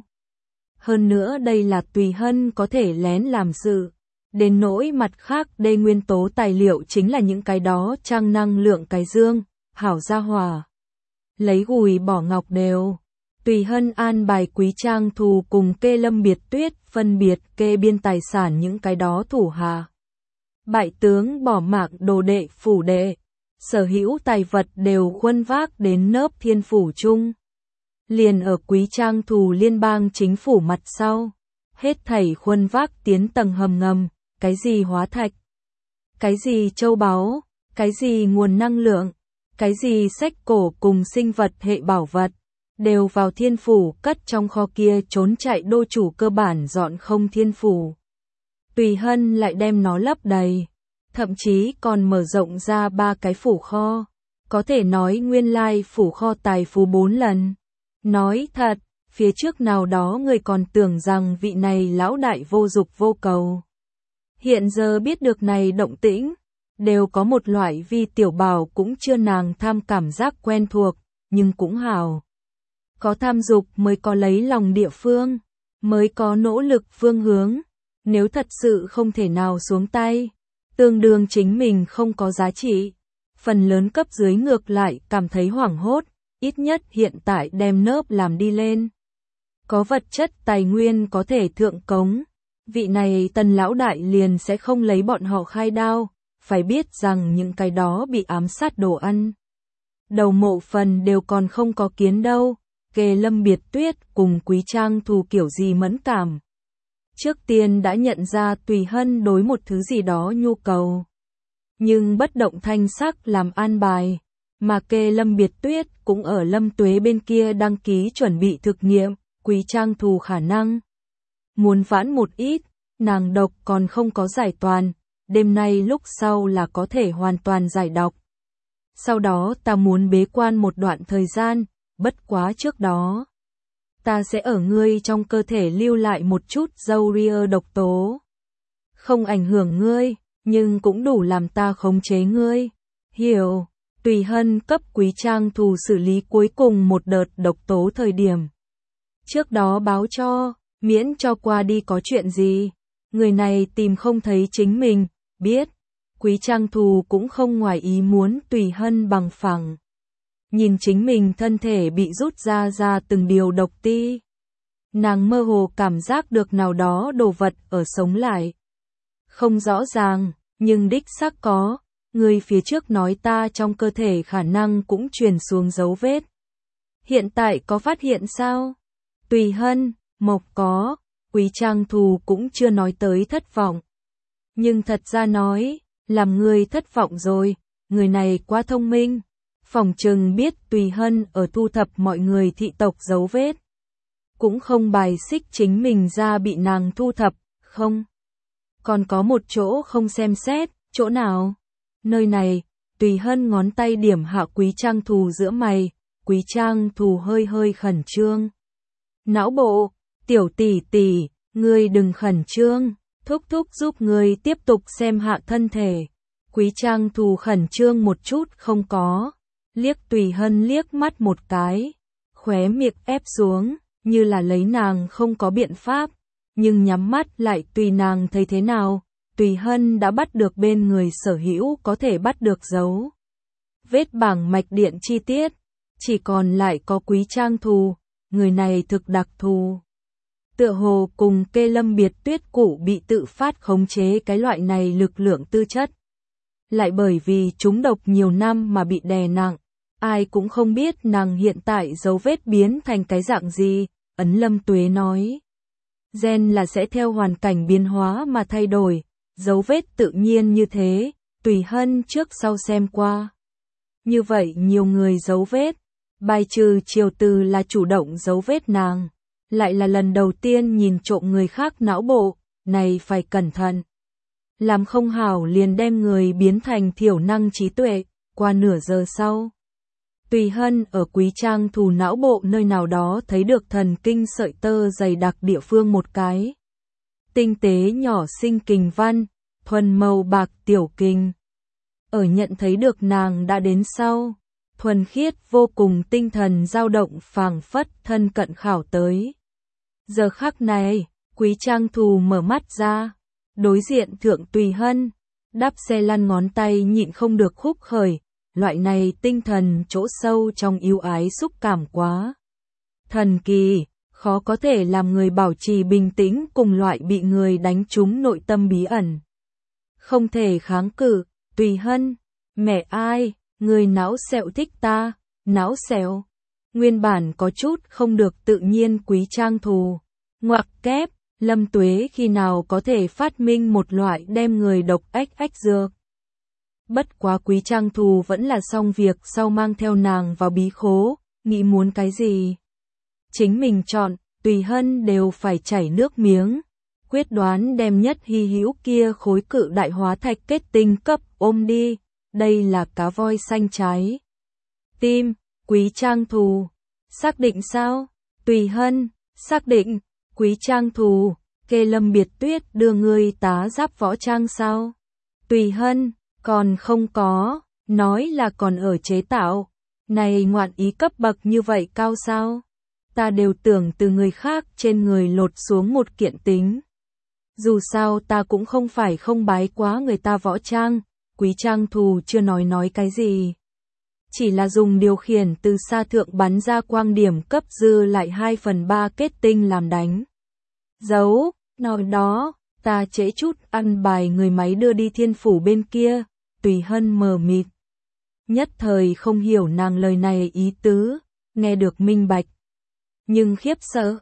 Hơn nữa đây là Tùy Hân có thể lén làm sự, đến nỗi mặt khác đê nguyên tố tài liệu chính là những cái đó trang năng lượng cái dương, hảo gia hòa. Lấy gùi bỏ ngọc đều. Tùy Hân an bài Quý Trang Thù cùng Kê Lâm Biệt Tuyết phân biệt kê biên tài sản những cái đó thủ hạ. Bại tướng bỏ mạng đồ đệ phủ đệ, sở hữu tài vật đều khuân vác đến nớp Thiên phủ chung. Liền ở Quý Trang Thù liên bang chính phủ mặt sau, hết thảy khuân vác tiến tầng hầm ngầm, cái gì hóa thạch, cái gì châu báu, cái gì nguồn năng lượng, cái gì sách cổ cùng sinh vật hệ bảo vật. Đều vào Thiên phủ cất trong kho kia trốn chạy đô chủ cơ bản dọn không Thiên phủ. Tùy Hân lại đem nó lấp đầy, thậm chí còn mở rộng ra 3 cái phủ kho, có thể nói nguyên lai phủ kho tài phú 4 lần. Nói thật, phía trước nào đó người còn tưởng rằng vị này lão đại vô dục vô cầu. Hiện giờ biết được này động tĩnh, đều có một loại vi tiểu bảo cũng chưa nàng tham cảm giác quen thuộc, nhưng cũng hào. Có tham dục mới có lấy lòng địa phương, mới có nỗ lực phương hướng. Nếu thật sự không thể nào xuống tay, tương đương chính mình không có giá trị. Phần lớn cấp dưới ngược lại cảm thấy hoảng hốt, ít nhất hiện tại đem nớp làm đi lên. Có vật chất tài nguyên có thể thượng cống, vị này Tần lão đại liền sẽ không lấy bọn họ khai đao, phải biết rằng những cái đó bị ám sát đồ ăn. Đầu mộ phần đều còn không có kiến đâu, kề Lâm Biệt Tuyết cùng Quý Trang Thù kiểu gì mẫn cảm. Trước tiên đã nhận ra Tùy Hân đối một thứ gì đó nhu cầu. Nhưng bất động thanh sắc làm an bài, mà kề Lâm Biệt Tuyết cũng ở Lâm Tuế bên kia đăng ký chuẩn bị thực nghiệm, Quý Trang Thù khả năng. Muốn vãn một ít, nàng độc còn không có giải toàn, đêm nay lúc sau là có thể hoàn toàn giải độc. Sau đó ta muốn bế quan một đoạn thời gian, bất quá trước đó. Ta sẽ ở ngươi trong cơ thể lưu lại một chút dâu ria độc tố. Không ảnh hưởng ngươi, nhưng cũng đủ làm ta khống chế ngươi. Hiểu, Tùy Hân cấp Quý Trang Thù xử lý cuối cùng một đợt độc tố thời điểm. Trước đó báo cho, miễn cho qua đi có chuyện gì. Người này tìm không thấy chính mình, biết. Quý Trang Thù cũng không ngoài ý muốn Tùy Hân bằng phẳng. Nhìn chính mình thân thể bị rút ra từng điều độc ti. Nàng mơ hồ cảm giác được nào đó đồ vật ở sống lại. Không rõ ràng, nhưng đích xác có. Người phía trước nói ta trong cơ thể khả năng cũng truyền xuống dấu vết. Hiện tại có phát hiện sao? Tùy Hân, Mộc có. Quý Trang Thù cũng chưa nói tới thất vọng. Nhưng thật ra nói, làm người thất vọng rồi, người này quá thông minh. Phỏng chừng biết Tùy Hân ở thu thập mọi người thị tộc dấu vết. Cũng không bài xích chính mình ra bị nàng thu thập, không. Còn có một chỗ không xem xét, chỗ nào? Nơi này, Tùy Hân ngón tay điểm hạ Quý Trang Thù giữa mày, Quý Trang Thù hơi hơi khẩn trương. Não bộ, tiểu tỷ tỷ, ngươi đừng khẩn trương, thúc thúc giúp ngươi tiếp tục xem hạ thân thể. Quý Trang Thù khẩn trương một chút không có, liếc Tùy Hân liếc mắt một cái, khóe miệng ép xuống, như là lấy nàng không có biện pháp, nhưng nhắm mắt lại tùy nàng thấy thế nào. Tùy Hân đã bắt được bên người sở hữu có thể bắt được dấu vết bảng mạch điện chi tiết, chỉ còn lại có Quý Trang Thù, người này thực đặc thù. Tựa hồ cùng kê Lâm Biệt Tuyết cũ bị tự phát khống chế cái loại này lực lượng tư chất. Lại bởi vì chúng độc nhiều năm mà bị đè nặng, ai cũng không biết nàng hiện tại dấu vết biến thành cái dạng gì, Ấn Lâm Tuế nói. Gen là sẽ theo hoàn cảnh biến hóa mà thay đổi, dấu vết tự nhiên như thế, Tùy Hân trước sau xem qua. Như vậy nhiều người dấu vết, bài trừ Triều Từ là chủ động dấu vết nàng, lại là lần đầu tiên nhìn trộm người khác não bộ, này phải cẩn thận. Làm không hảo liền đem người biến thành thiểu năng trí tuệ, qua nửa giờ sau. Tùy Hân ở Quý Trang Thù não bộ nơi nào đó thấy được thần kinh sợi tơ dày đặc địa phương một cái. Tinh tế nhỏ xinh kình văn, thuần màu bạc tiểu kình. Ở nhận thấy được nàng đã đến sau, thuần khiết vô cùng tinh thần dao động phảng phất thân cận khảo tới. Giờ khắc này, Quý Trang Thù mở mắt ra, đối diện thượng Tùy Hân, đắp xe lăn ngón tay nhịn không được khúc khởi, loại này tinh thần chỗ sâu trong yêu ái xúc cảm quá thần kỳ, khó có thể làm người bảo trì bình tĩnh cùng loại bị người đánh trúng nội tâm bí ẩn. Không thể kháng cự, Tùy Hân, mẹ ai, người não sẹo thích ta, não sẹo. Nguyên bản có chút không được tự nhiên Quý Trang Thù, ngoặc kép, Lâm Tuế khi nào có thể phát minh một loại đem người độc ách dược. Bất quá Quý Trang Thù vẫn là xong việc sau mang theo nàng vào bí khố, nghĩ muốn cái gì. Chính mình chọn, Tùy Hân đều phải chảy nước miếng, quyết đoán đem nhất hy hữu kia khối cự đại hóa thạch kết tinh cấp ôm đi, đây là cá voi xanh trái. Tim, Quý Trang Thù, xác định sao? Tùy Hân, xác định, Quý Trang Thù, kê Lâm Biệt Tuyết đưa ngươi tá giáp võ trang sao? Tùy Hân, còn không có, nói là còn ở chế tạo, này ngoạn ý cấp bậc như vậy cao sao? Ta đều tưởng từ người khác trên người lột xuống một kiện tính. Dù sao ta cũng không phải không bái quá người ta Võ Trang, Quý Trang Thù chưa nói cái gì. Chỉ là dùng điều khiển từ xa thượng bắn ra quang điểm cấp dư lại 2/3 kết tinh làm đánh. Dấu, nói đó, ta trễ chút ăn bài người máy đưa đi Thiên Phủ bên kia, Tùy Hân mờ mịt. Nhất thời không hiểu nàng lời này ý tứ, nghe được minh bạch. Nhưng khiếp sợ,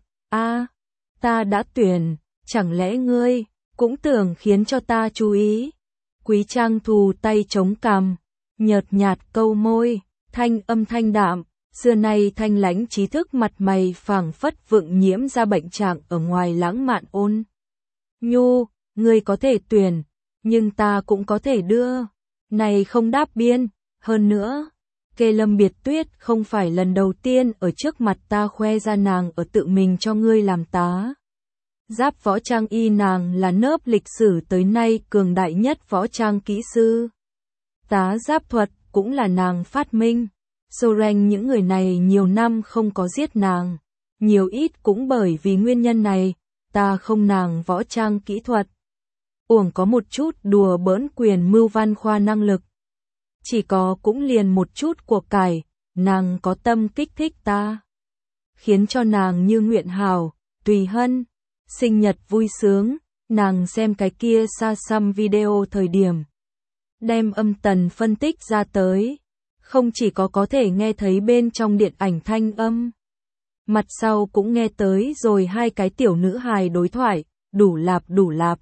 ta đã tuyển, chẳng lẽ ngươi cũng tưởng khiến cho ta chú ý. Quý Trang Thù tay chống cằm, nhợt nhạt câu môi, thanh âm thanh đạm, xưa nay thanh lãnh trí thức mặt mày phảng phất vượng nhiễm ra bệnh trạng ở ngoài lãng mạn ôn. Nhu, ngươi có thể tuyển, nhưng ta cũng có thể đưa. Này không đáp biên, hơn nữa, Kê Lâm Biệt Tuyết không phải lần đầu tiên ở trước mặt ta khoe ra nàng ở tự mình cho ngươi làm tá. Giáp võ trang y nàng là nớp lịch sử tới nay cường đại nhất võ trang kỹ sư. Tá giáp thuật cũng là nàng phát minh. Soren những người này nhiều năm không có giết nàng. Nhiều ít cũng bởi vì nguyên nhân này, ta không nàng võ trang kỹ thuật. Uổng có một chút đùa bỡn quyền mưu văn khoa năng lực. Chỉ có cũng liền một chút của cải, nàng có tâm kích thích ta. Khiến cho nàng như nguyện hảo, Tùy Hân. Sinh nhật vui sướng, nàng xem cái kia xa xăm video thời điểm. Đem âm tần phân tích ra tới. Không chỉ có thể nghe thấy bên trong điện ảnh thanh âm. Mặt sau cũng nghe tới rồi hai cái tiểu nữ hài đối thoại, đủ lạp.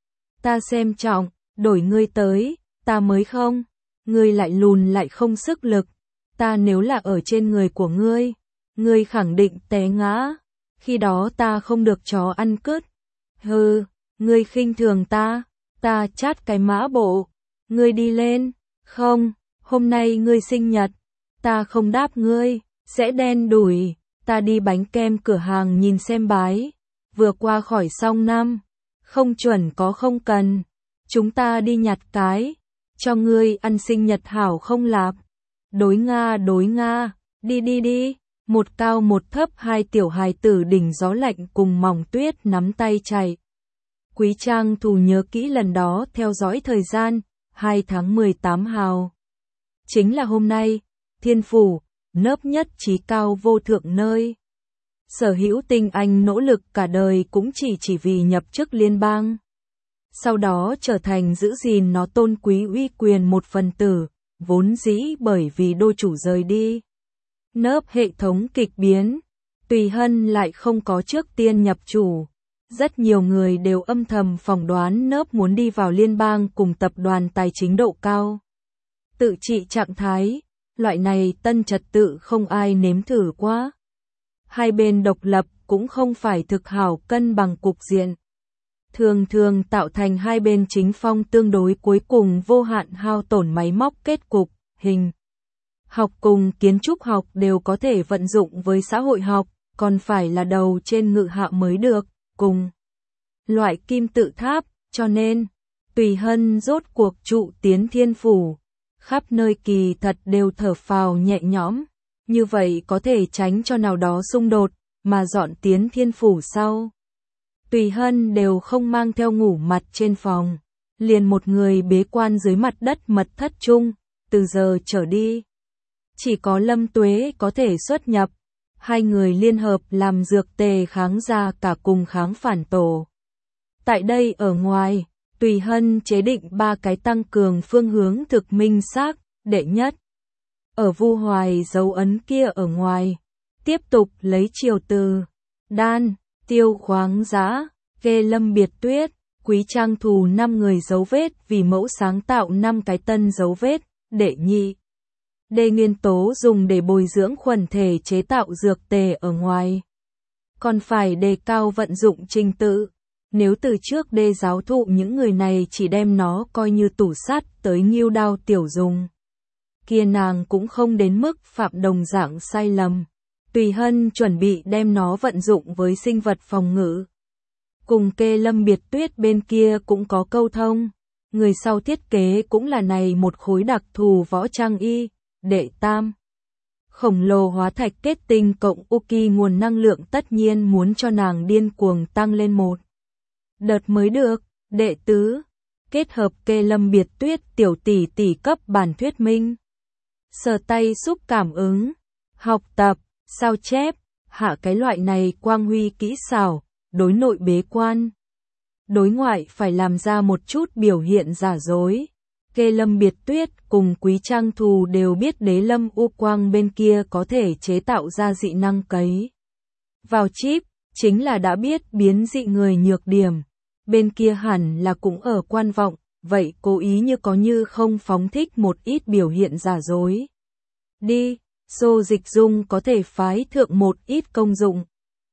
Ta xem trọng, đổi ngươi tới, ta mới không. Ngươi lại lùn lại không sức lực. Ta nếu là ở trên người của ngươi khẳng định té ngã. Khi đó ta không được chó ăn cứt. Hừ, ngươi khinh thường ta chát cái mã bộ. Ngươi đi lên, không, hôm nay ngươi sinh nhật. Ta không đáp ngươi, sẽ đen đủi. Ta đi bánh kem cửa hàng nhìn xem bái. Vừa qua khỏi xong năm. Không chuẩn có không cần. Chúng ta đi nhặt cái. Cho ngươi ăn sinh nhật hảo không lạp. Đối Nga, đi. Một cao một thấp hai tiểu hài tử đỉnh gió lạnh cùng mỏng tuyết nắm tay chạy. Quý Trang Thù nhớ kỹ lần đó theo dõi thời gian, 2 tháng 18 hào. Chính là hôm nay, Thiên Phủ, nớp nhất trí cao vô thượng nơi. Sở hữu tinh anh nỗ lực cả đời cũng chỉ vì nhập chức liên bang. Sau đó trở thành giữ gìn nó tôn quý uy quyền một phần tử, vốn dĩ bởi vì đô chủ rời đi. Nớp hệ thống kịch biến, Tùy Hân lại không có trước tiên nhập chủ. Rất nhiều người đều âm thầm phỏng đoán nớp muốn đi vào liên bang cùng tập đoàn tài chính độ cao. Tự trị trạng thái, loại này tân trật tự không ai nếm thử quá. Hai bên độc lập cũng không phải thực hảo cân bằng cục diện. Thường tạo thành hai bên chính phong tương đối cuối cùng vô hạn hao tổn máy móc kết cục, hình. Học cùng kiến trúc học đều có thể vận dụng với xã hội học, còn phải là đầu trên ngự hạ mới được, cùng loại kim tự tháp, cho nên, Tùy Hân rốt cuộc trụ tiến Thiên Phủ, khắp nơi kỳ thật đều thở phào nhẹ nhõm, như vậy có thể tránh cho nào đó xung đột, mà dọn tiến Thiên Phủ sau. Tùy Hân đều không mang theo ngủ mặt trên phòng, liền một người bế quan dưới mặt đất mật thất chung, từ giờ trở đi. Chỉ có Lâm Tuế có thể xuất nhập, hai người liên hợp làm dược tề kháng ra cả cùng kháng phản tổ. Tại đây ở ngoài, Tùy Hân chế định 3 cái tăng cường phương hướng thực minh xác, đệ nhất. Ở Vu Hoài dấu ấn kia ở ngoài, tiếp tục lấy chiều từ, đan, tiêu khoáng giá, Kê Lâm Biệt Tuyết, Quý Trang Thù 5 người dấu vết vì mẫu sáng tạo 5 cái tân dấu vết, đệ nhị. Đề nguyên tố dùng để bồi dưỡng khuẩn thể chế tạo dược tề ở ngoài. Còn phải đề cao vận dụng trình tự. Nếu từ trước đề giáo thụ những người này chỉ đem nó coi như tủ sắt tới nghiêu đao tiểu dùng. Kia nàng cũng không đến mức phạm đồng dạng sai lầm. Tùy Hân chuẩn bị đem nó vận dụng với sinh vật phòng ngự. Cùng Kê Lâm Biệt Tuyết bên kia cũng có câu thông. Người sau thiết kế cũng là này một khối đặc thù võ trang y. Đệ tam. Khổng lồ hóa thạch kết tinh cộng Uki nguồn năng lượng tất nhiên muốn cho nàng điên cuồng tăng lên một Đợt mới được, đệ tứ, kết hợp kê lâm biệt tuyết tiểu tỷ tỷ cấp bản thuyết minh. Sờ tay xúc cảm ứng, học tập, sao chép, hạ cái loại này quang huy kỹ xảo, đối nội bế quan. Đối ngoại phải làm ra một chút biểu hiện giả dối. Kê lâm biệt tuyết cùng Quý Trang Thù đều biết Đế Lâm U Quang bên kia có thể chế tạo ra dị năng cấy vào chip, chính là đã biết biến dị người nhược điểm. Bên kia hẳn là cũng ở quan vọng, vậy cố ý như có như không phóng thích một ít biểu hiện giả dối. Đi, Xô Dịch Dung có thể phái thượng một ít công dụng.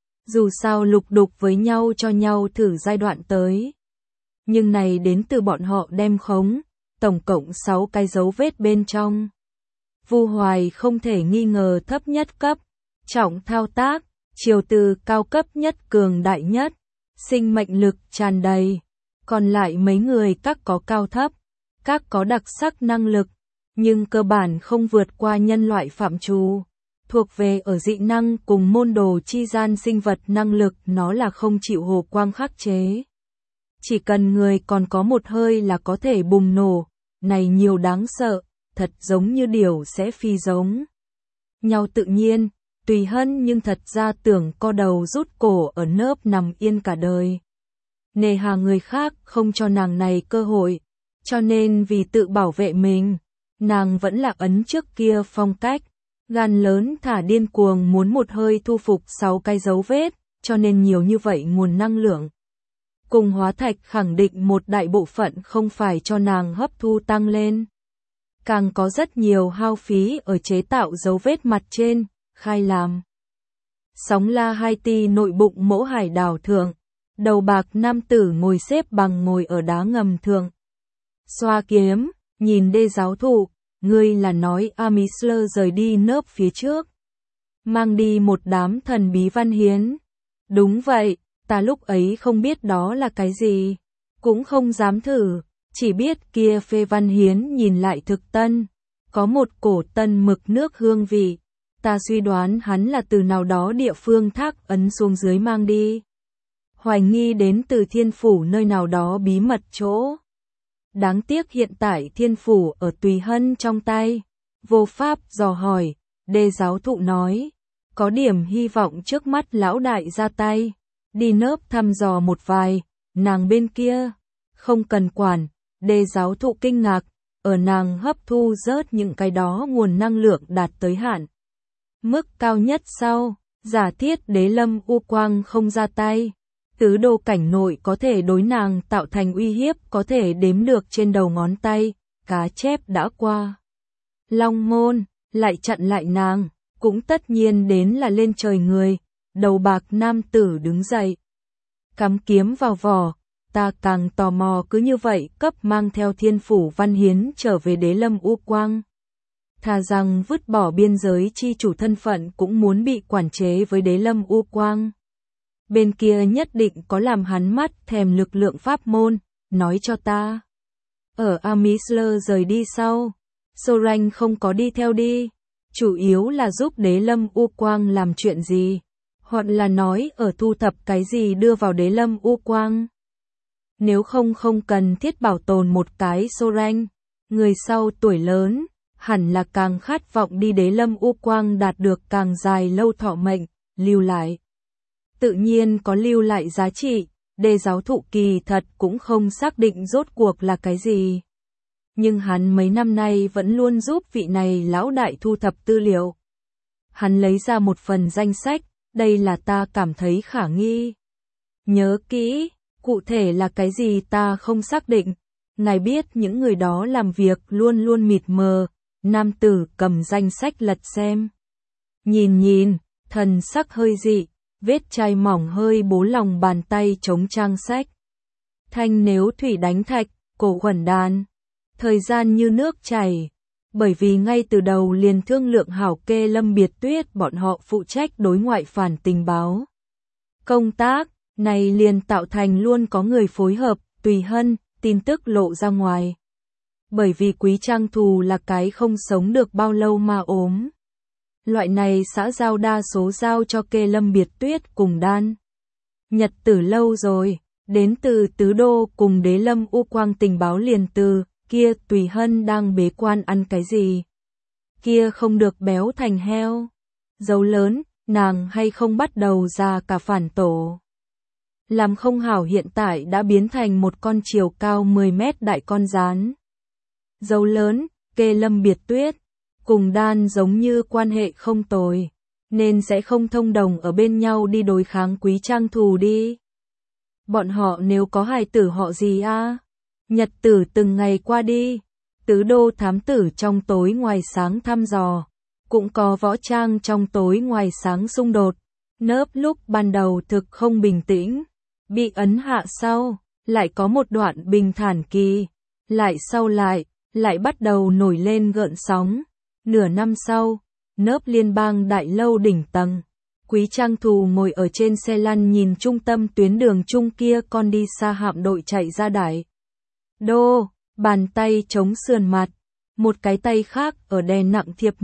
Dù sao lục đục với nhau cho nhau thử giai đoạn tới. Nhưng này đến từ bọn họ đem khống, tổng cộng 6 cái dấu vết bên trong. Vu Hoài không thể nghi ngờ thấp nhất cấp, trọng thao tác, chiều từ cao cấp nhất cường đại nhất, sinh mệnh lực tràn đầy. Còn lại mấy người các có cao thấp, các có đặc sắc năng lực, nhưng cơ bản không vượt qua nhân loại phạm trù. Thuộc về ở dị năng cùng môn đồ chi gian sinh vật năng lực nó là không chịu hồ quang khắc chế. Chỉ cần người còn có một hơi là có thể bùng nổ, này nhiều đáng sợ, thật giống như điều sẽ phi giống. Nhau tự nhiên, tùy hân nhưng thật ra tưởng co đầu rút cổ ở nớp nằm yên cả đời. Nề hà người khác không cho nàng này cơ hội, cho nên vì tự bảo vệ mình, nàng vẫn là ấn trước kia phong cách. Gan lớn thả điên cuồng muốn một hơi thu phục 6 cái dấu vết, cho nên nhiều như vậy nguồn năng lượng. Cùng hóa thạch khẳng định một đại bộ phận không phải cho nàng hấp thu tăng lên. Càng có rất nhiều hao phí ở chế tạo dấu vết mặt trên, khai làm. Sóng La Haiti nội bụng mẫu hải đảo thượng, đầu bạc nam tử ngồi xếp bằng ngồi ở đá ngầm thượng. Xoa kiếm, nhìn đê giáo thụ. Ngươi là nói Amisler rời đi nớp phía trước. Mang đi một đám thần bí văn hiến. Đúng vậy, ta lúc ấy không biết đó là cái gì. Cũng không dám thử, chỉ biết kia phê văn hiến nhìn lại thực tân. Có một cổ tân mực nước hương vị. Ta suy đoán hắn là từ nào đó địa phương thác ấn xuống dưới mang đi. Hoài nghi đến từ thiên phủ nơi nào đó bí mật chỗ. Đáng tiếc hiện tại thiên phủ ở Tùy Hân trong tay. Vô pháp dò hỏi, đê giáo thụ nói. Có điểm hy vọng trước mắt lão đại ra tay. Đi nớp thăm dò một vài, nàng bên kia. Không cần quản, đê giáo thụ kinh ngạc. Ở nàng hấp thu rớt những cái đó nguồn năng lượng đạt tới hạn. Mức cao nhất sau, giả thiết Đế Lâm U Quang không ra tay. Tứ đồ cảnh nội có thể đối nàng tạo thành uy hiếp có thể đếm được trên đầu ngón tay, cá chép đã qua. Long môn, lại chặn lại nàng, cũng tất nhiên đến là lên trời người, đầu bạc nam tử đứng dậy. Cắm kiếm vào vỏ, ta càng tò mò cứ như vậy cấp mang theo thiên phủ văn hiến trở về Đế Lâm U Quang. Thà rằng vứt bỏ biên giới chi chủ thân phận cũng muốn bị quản chế với Đế Lâm U Quang. Bên kia nhất định có làm hắn mắt thèm lực lượng pháp môn, nói cho ta. Ở Amisler rời đi sau, Soren không có đi theo đi, chủ yếu là giúp Đế Lâm U Quang làm chuyện gì, hoặc là nói ở thu thập cái gì đưa vào Đế Lâm U Quang. Nếu không cần thiết bảo tồn một cái Soren, người sau tuổi lớn, hẳn là càng khát vọng đi Đế Lâm U Quang đạt được càng dài lâu thọ mệnh, lưu lại. Tự nhiên có lưu lại giá trị, đê giáo thụ kỳ thật cũng không xác định rốt cuộc là cái gì. Nhưng hắn mấy năm nay vẫn luôn giúp vị này lão đại thu thập tư liệu. Hắn lấy ra một phần danh sách, đây là ta cảm thấy khả nghi. Nhớ kỹ, cụ thể là cái gì ta không xác định. Ngài biết những người đó làm việc luôn luôn mịt mờ, nam tử cầm danh sách lật xem. Nhìn, thần sắc hơi dị. Vết chai mỏng hơi bố lòng bàn tay chống trang sách. Thanh nếu thủy đánh thạch, cổ khuẩn đàn. Thời gian như nước chảy. Bởi vì ngay từ đầu liền thương lượng hảo kê lâm biệt tuyết bọn họ phụ trách đối ngoại phản tình báo. Công tác, này liền tạo thành luôn có người phối hợp, Tùy Hân, tin tức lộ ra ngoài. Bởi vì Quý Trang Thù là cái không sống được bao lâu mà ốm. Loại này xã giao đa số giao cho kê lâm biệt tuyết cùng đan. Nhật tử lâu rồi, đến từ Tứ Đô cùng Đế Lâm U Quang tình báo liền từ, kia Tùy Hân đang bế quan ăn cái gì? Kia không được béo thành heo. Dấu lớn, nàng hay không bắt đầu ra cả phản tổ. Làm không hảo hiện tại đã biến thành một con chiều cao 10 mét đại con gián. Dấu lớn, Kê Lâm Biệt Tuyết, cùng Đan giống như quan hệ không tồi, nên sẽ không thông đồng ở bên nhau đi đối kháng Quý Trang thù đi. Bọn họ nếu có hài tử họ gì a? Nhật tử từng ngày qua đi, Tứ Đô thám tử trong tối ngoài sáng thăm dò, cũng có võ trang trong tối ngoài sáng xung đột. Nớp lúc ban đầu thực không bình tĩnh, bị ấn hạ sau, lại có một đoạn bình thản kỳ, lại sau lại bắt đầu nổi lên gợn sóng. Nửa năm sau, Nớp liên bang đại lâu đỉnh tầng, Quý Trang thù ngồi ở trên xe lăn nhìn trung tâm tuyến đường chung kia con đi xa hạm đội chạy ra đại đô, bàn tay chống sườn mặt, một cái tay khác ở đè nặng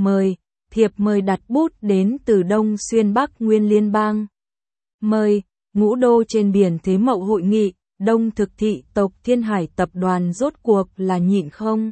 thiệp mời đặt bút đến từ Đông Xuyên Bắc Nguyên liên bang. Mời, ngũ đô trên biển Thế Mậu hội nghị, Đông thực thị tộc Thiên Hải tập đoàn rốt cuộc là nhịn không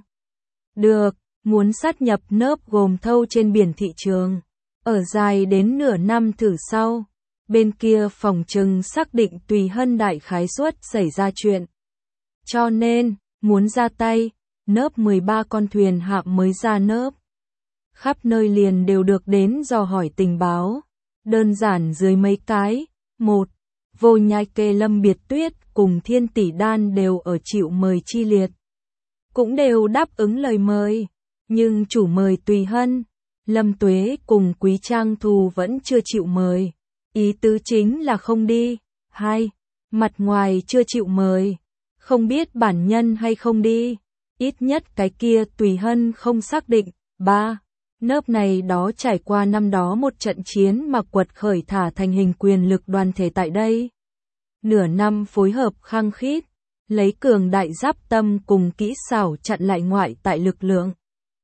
được, muốn sát nhập Nớp gồm thâu trên biển thị trường. Ở dài đến nửa năm thử sau, bên kia phòng trừng xác định Tùy Hân đại khái suất xảy ra chuyện. Cho nên, muốn ra tay, Nớp 13 con thuyền hạm mới ra Nớp. Khắp nơi liền đều được đến dò hỏi tình báo. Đơn giản dưới mấy cái, một, Vô Nhai Kê Lâm Biệt Tuyết cùng Thiên Tỷ Đan đều ở chịu mời chi liệt. Cũng đều đáp ứng lời mời, nhưng chủ mời Tùy Hân, Lâm Tuế cùng Quý Trang thù vẫn chưa chịu mời. Ý tứ chính là không đi. 2. Mặt ngoài chưa chịu mời, không biết bản nhân hay không đi. Ít nhất cái kia Tùy Hân không xác định. 3. Nớp này đó trải qua năm đó một trận chiến mà quật khởi thả thành hình quyền lực đoàn thể tại đây. Nửa năm phối hợp khăng khít, lấy cường đại giáp tâm cùng kỹ xảo chặn lại ngoại tại lực lượng.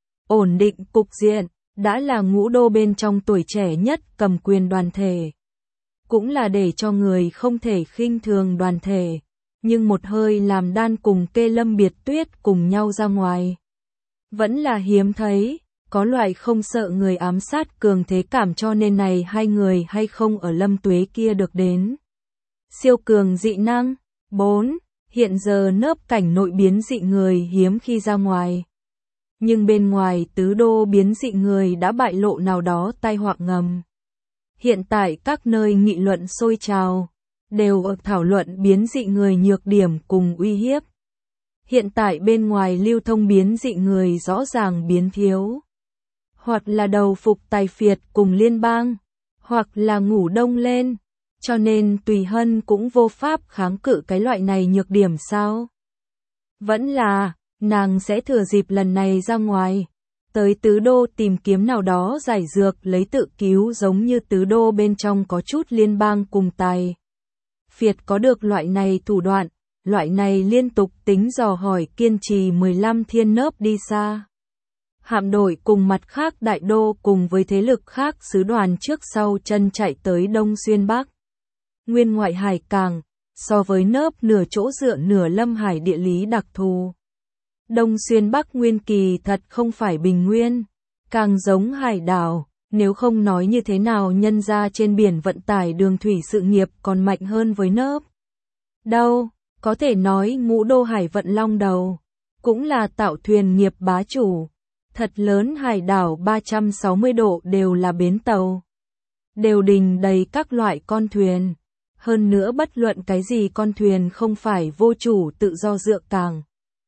Ổn định cục diện, đã là ngũ đô bên trong tuổi trẻ nhất cầm quyền đoàn thể. Cũng là để cho người không thể khinh thường đoàn thể, nhưng một hơi làm Đan cùng Kê Lâm Biệt Tuyết cùng nhau ra ngoài. Vẫn là hiếm thấy, có loại không sợ người ám sát cường thế cảm cho nên này hai người hay không ở Lâm Tuế kia được đến. Siêu cường dị năng. 4. Hiện giờ Nớp cảnh nội biến dị người hiếm khi ra ngoài. Nhưng bên ngoài Tứ Đô biến dị người đã bại lộ nào đó tai họa ngầm. Hiện tại các nơi nghị luận sôi trào, đều ở thảo luận biến dị người nhược điểm cùng uy hiếp. Hiện tại bên ngoài lưu thông biến dị người rõ ràng biến thiếu. Hoặc là đầu phục tài phiệt cùng liên bang, hoặc là ngủ đông lên, cho nên Tùy Hân cũng vô pháp kháng cự cái loại này nhược điểm sao. Vẫn là, nàng sẽ thừa dịp lần này ra ngoài, tới Tứ Đô tìm kiếm nào đó giải dược lấy tự cứu giống như Tứ Đô bên trong có chút liên bang cùng tài phiệt có được loại này thủ đoạn, loại này liên tục tính dò hỏi kiên trì 15 thiên Nớp đi xa. Hạm đội cùng mặt khác đại đô cùng với thế lực khác sứ đoàn trước sau chân chạy tới Đông Xuyên Bắc. Nguyên ngoại hải cảng, so với Nớp nửa chỗ dựa nửa lâm hải địa lý đặc thù. Đông Xuyên Bắc Nguyên kỳ thật không phải bình nguyên, càng giống hải đảo, nếu không nói như thế nào nhân ra trên biển vận tải đường thủy sự nghiệp còn mạnh hơn với Nớp. Đâu, có thể nói ngũ đô hải vận long đầu, cũng là tạo thuyền nghiệp bá chủ. Thật lớn hải đảo 360 độ đều là bến tàu. Đều đình đầy các loại con thuyền. Hơn nữa bất luận cái gì con thuyền không phải vô chủ tự do dựa cảng.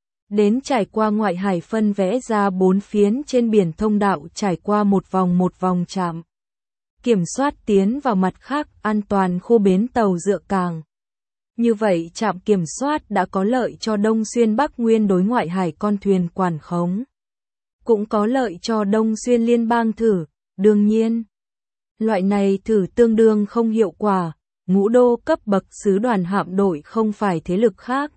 Đến trải qua ngoại hải phân vẽ ra 4 phiến trên biển thông đạo trải qua một vòng trạm. Kiểm soát tiến vào mặt khác an toàn khu bến tàu dựa cảng. Như vậy trạm kiểm soát đã có lợi cho Đông Xuyên Bắc Nguyên đối ngoại hải con thuyền quản khống. Cũng có lợi cho Đông Xuyên liên bang thử, đương nhiên. Loại này thử tương đương không hiệu quả, ngũ đô cấp bậc sứ đoàn hạm đội không phải thế lực khác.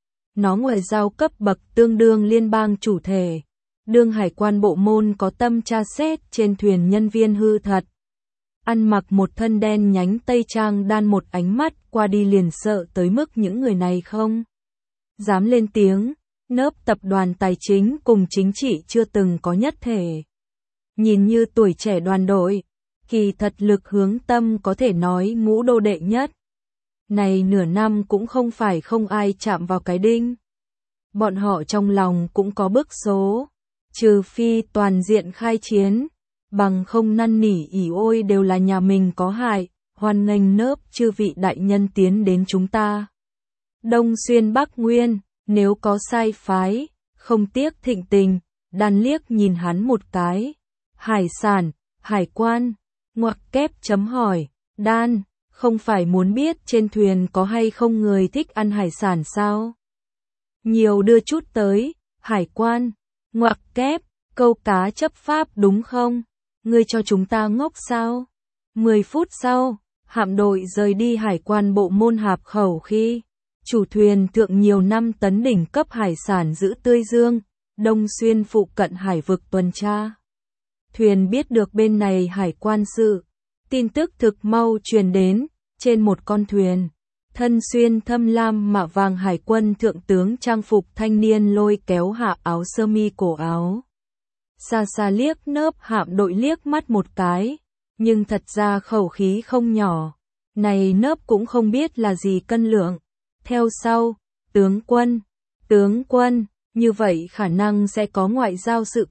Nó ngoại giao cấp bậc tương đương liên bang chủ thể. Đương hải quan bộ môn có tâm tra xét trên thuyền nhân viên hư thật. ăn mặc một thân đen nhánh tây trang đan một ánh mắt qua đi liền sợ tới mức những người này không dám lên tiếng. Nớp tập đoàn tài chính cùng chính trị chưa từng có nhất thể. Nhìn như tuổi trẻ đoàn đội, kỳ thật lực hướng tâm có thể nói ngũ đô đệ nhất. Này nửa năm cũng không phải không ai chạm vào cái đinh. Bọn họ trong lòng cũng có bức số, trừ phi toàn diện khai chiến, bằng không năn nỉ ỉ ôi đều là nhà mình có hại, hoan nghênh nớp chư vị đại nhân tiến đến chúng ta. Đông xuyên Bắc Nguyên, nếu có sai phái, không tiếc thịnh tình, Đan liếc nhìn hắn một cái. Hải sản, hải quan, ngoặc kép chấm hỏi, Đan, không phải muốn biết trên thuyền có hay không người thích ăn hải sản sao? Nhiều đưa chút tới, hải quan, ngoặc kép, câu cá chấp pháp đúng không? Ngươi cho chúng ta ngốc sao? 10 phút sau, hạm đội rời đi hải quan bộ môn hạp khẩu khi chủ thuyền thượng nhiều năm tấn đỉnh cấp hải sản giữ tươi dương, Đông xuyên phụ cận hải vực tuần tra. Thuyền biết được bên này hải quan sự, tin tức thực mau truyền đến, trên một con thuyền, thân xuyên thâm lam mạ vàng hải quân thượng tướng trang phục thanh niên lôi kéo hạ áo sơ mi cổ áo. Xa xa liếc nớp hạm đội liếc mắt một cái, nhưng thật ra khẩu khí không nhỏ, này nớp cũng không biết là gì cân lượng. Theo sau, tướng quân, như vậy khả năng sẽ có ngoại giao sự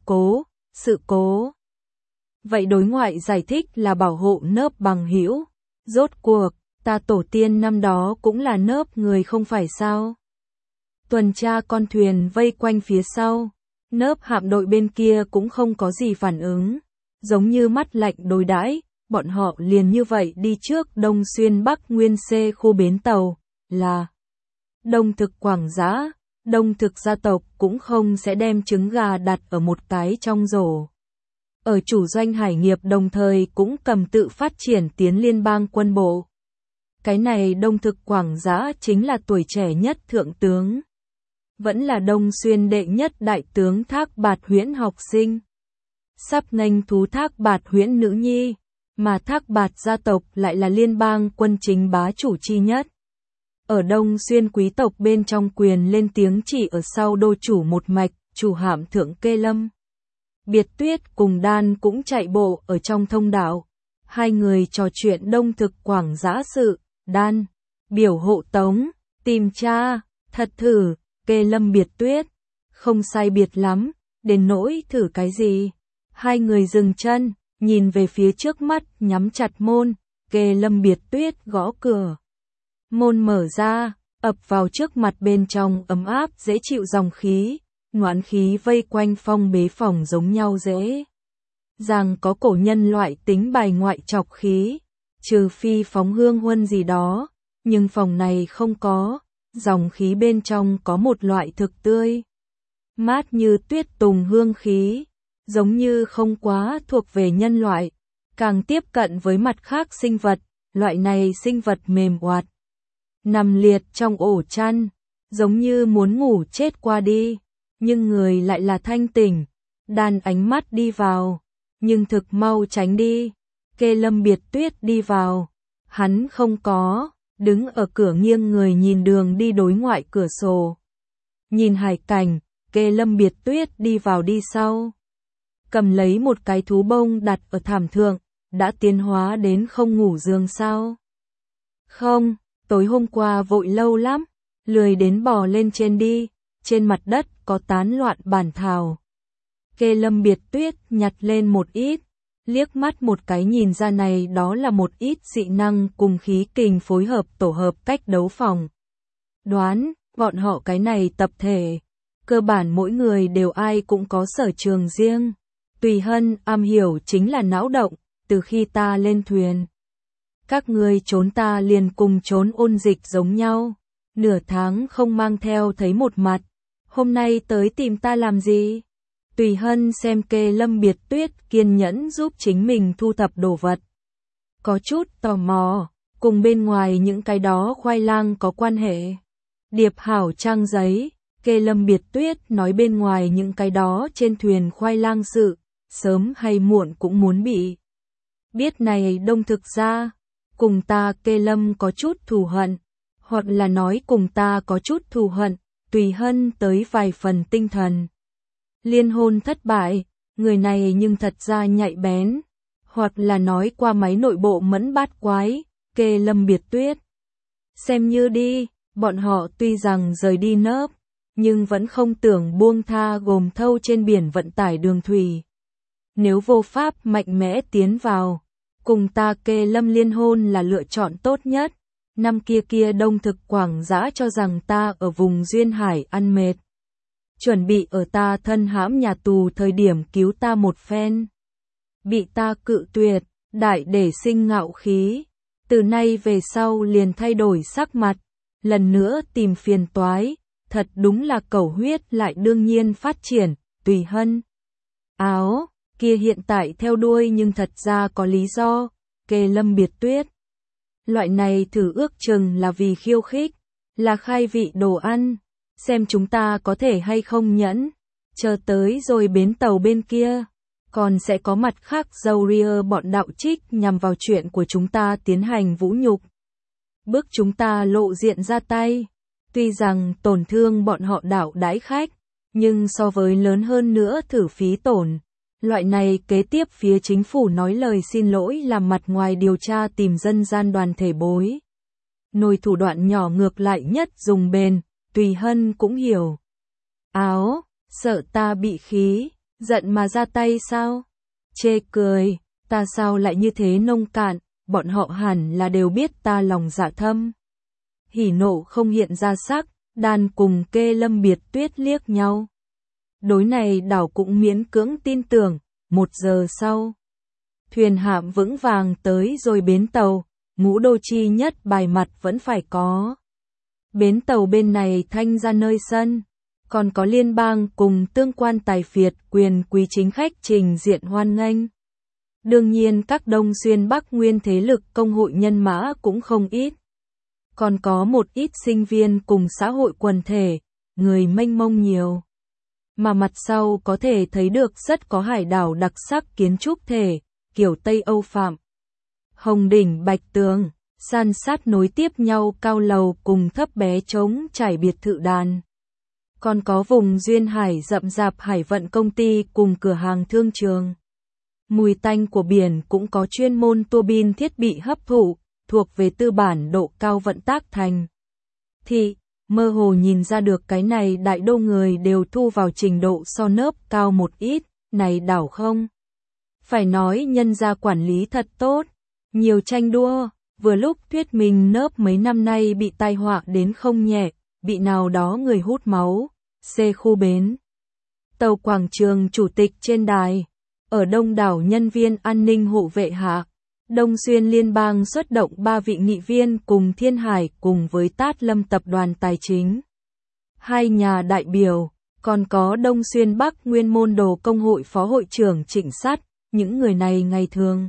cố. Vậy đối ngoại giải thích là bảo hộ nớp bằng hữu. Rốt cuộc, ta tổ tiên năm đó cũng là nớp người không phải sao. Tuần tra con thuyền vây quanh phía sau, nớp hạm đội bên kia cũng không có gì phản ứng. Giống như mắt lạnh đối đãi, bọn họ liền như vậy đi trước Đông xuyên Bắc Nguyên C khu bến tàu, là Đông Thực Quảng Giã. Đông Thực gia tộc cũng không sẽ đem trứng gà đặt ở một cái trong rổ. Ở chủ doanh hải nghiệp đồng thời cũng cầm tự phát triển tiến liên bang quân bộ. Cái này Đông Thực Quảng Giã chính là tuổi trẻ nhất thượng tướng. Vẫn là Đông xuyên đệ nhất đại tướng Thác Bạt Huyễn học sinh. Sắp nghênh thú Thác Bạt Huyễn nữ nhi, mà Thác Bạt gia tộc lại là liên bang quân chính bá chủ chi nhất. Ở Đông xuyên quý tộc bên trong quyền lên tiếng chỉ ở sau đô chủ một mạch, chủ hạm thượng Kê Lâm. Biệt Tuyết cùng Đan cũng chạy bộ ở trong thông đạo. Hai người trò chuyện Đông Thực Quảng Giã sự, Đan, biểu hộ tống, tìm cha, thật thử, Kê Lâm Biệt Tuyết. Không sai biệt lắm, đến nỗi thử cái gì. Hai người dừng chân, nhìn về phía trước mắt, nhắm chặt môn, Kê Lâm Biệt Tuyết gõ cửa. Môn mở ra, ập vào trước mặt bên trong ấm áp dễ chịu dòng khí, noãn khí vây quanh phong bế phòng giống nhau dễ. Rằng có cổ nhân loại tính bài ngoại chọc khí, trừ phi phóng hương huân gì đó, nhưng phòng này không có, dòng khí bên trong có một loại thực tươi. Mát như tuyết tùng hương khí, giống như không quá thuộc về nhân loại, càng tiếp cận với mặt khác sinh vật, loại này sinh vật mềm oạt. Nằm liệt trong ổ chăn, giống như muốn ngủ chết qua đi, nhưng người lại là thanh tỉnh. Đan ánh mắt đi vào, nhưng thực mau tránh đi. Kê Lâm Biệt Tuyết đi vào, hắn không có, đứng ở cửa nghiêng người nhìn đường đi đối ngoại cửa sổ. Nhìn hải cảnh, Kê Lâm Biệt Tuyết đi vào đi sau. Cầm lấy một cái thú bông đặt ở thảm thượng, đã tiến hóa đến không ngủ giường sao? Không. Tối hôm qua vội lâu lắm, lười đến bò lên trên đi, trên mặt đất có tán loạn bản thảo. Kê Lâm Biệt Tuyết nhặt lên một ít, liếc mắt một cái nhìn ra này đó là một ít dị năng cùng khí kình phối hợp tổ hợp cách đấu phòng. Đoán, bọn họ cái này tập thể, cơ bản mỗi người đều ai cũng có sở trường riêng. Tùy Hân am hiểu chính là não động, từ khi ta lên thuyền. Các ngươi trốn ta liền cùng trốn ôn dịch giống nhau, nửa tháng không mang theo thấy một mặt, hôm nay tới tìm ta làm gì? Tùy Hân xem Kê Lâm Biệt Tuyết kiên nhẫn giúp chính mình thu thập đồ vật. Có chút tò mò, cùng bên ngoài những cái đó khoai lang có quan hệ. Điệp hảo trang giấy, Kê Lâm Biệt Tuyết nói bên ngoài những cái đó trên thuyền khoai lang sự, sớm hay muộn cũng muốn bị Biết này Đông thực ra, cùng ta Kê Lâm có chút thù hận, hoặc là nói cùng ta có chút thù hận, Tùy Hân tới vài phần tinh thần. Liên hôn thất bại, người này nhưng thật ra nhạy bén, hoặc là nói qua máy nội bộ mẫn bát quái, Kê Lâm Biệt Tuyết. Xem như đi, bọn họ tuy rằng rời đi nớp, nhưng vẫn không tưởng buông tha gồm thâu trên biển vận tải đường thủy. Nếu vô pháp mạnh mẽ tiến vào, cùng ta Kê Lâm liên hôn là lựa chọn tốt nhất. Năm kia Đông thực quảng dã cho rằng ta ở vùng Duyên Hải ăn mệt. Chuẩn bị ở ta thân hãm nhà tù thời điểm cứu ta một phen. Bị ta cự tuyệt, đại để sinh ngạo khí. Từ nay về sau liền thay đổi sắc mặt, lần nữa tìm phiền toái. Thật đúng là cẩu huyết lại đương nhiên phát triển, Tùy Hân. Áo, kia hiện tại theo đuôi nhưng thật ra có lý do, Kê Lâm Biệt Tuyết. Loại này thử ước chừng là vì khiêu khích, là khai vị đồ ăn, xem chúng ta có thể hay không nhẫn, chờ tới rồi bến tàu bên kia, còn sẽ có mặt khác dâu ria bọn đạo trích nhằm vào chuyện của chúng ta tiến hành vũ nhục. Bước chúng ta lộ diện ra tay, tuy rằng tổn thương bọn họ đạo đãi khách, nhưng so với lớn hơn nữa thử phí tổn. Loại này kế tiếp phía chính phủ nói lời xin lỗi làm mặt ngoài điều tra tìm dân gian đoàn thể bối. Nồi thủ đoạn nhỏ ngược lại nhất dùng bền, Tùy Hân cũng hiểu. Áo, sợ ta bị khí, giận mà ra tay sao? Chê cười, ta sao lại như thế nông cạn, bọn họ hẳn là đều biết ta lòng dạ thâm. Hỉ nộ không hiện ra sắc, đàn cùng Kê Lâm Biệt Tuyết liếc nhau. Đối này đảo cũng miễn cưỡng tin tưởng, 1 giờ sau. Thuyền hạm vững vàng tới rồi bến tàu, Ngũ Đô chi nhất bài mặt vẫn phải có. Bến tàu bên này thanh ra nơi sân, còn có liên bang cùng tương quan tài phiệt quyền quý chính khách trình diện hoan nghênh. Đương nhiên các Đông Xuyên Bắc Nguyên thế lực công hội nhân mã cũng không ít. Còn có một ít sinh viên cùng xã hội quần thể, người mênh mông nhiều. Mà mặt sau có thể thấy được rất có hải đảo đặc sắc kiến trúc thể, kiểu Tây Âu Phạm. Hồng đỉnh bạch tường, san sát nối tiếp nhau cao lầu cùng thấp bé trống trải biệt thự đàn. Còn có vùng Duyên Hải rậm rạp hải vận công ty cùng cửa hàng thương trường. Mùi tanh của biển cũng có chuyên môn tua bin thiết bị hấp thụ, thuộc về tư bản độ cao vận tác thành. Thì, mơ hồ nhìn ra được cái này đại đô người đều thu vào trình độ so nớp cao một ít, này đảo không? Phải nói nhân gia quản lý thật tốt, nhiều tranh đua, vừa lúc thuyết minh nớp mấy năm nay bị tai họa đến không nhẹ, bị nào đó người hút máu, C khu bến. Tàu quảng trường chủ tịch trên đài, ở đông đảo nhân viên an ninh hộ vệ hạ. Đông Xuyên Liên bang xuất động 3 vị nghị viên cùng Thiên Hải cùng với Tát Lâm tập đoàn tài chính. 2 nhà đại biểu, còn có Đông Xuyên Bắc Nguyên môn đồ công hội phó hội trưởng Trịnh Sắt, những người này ngày thường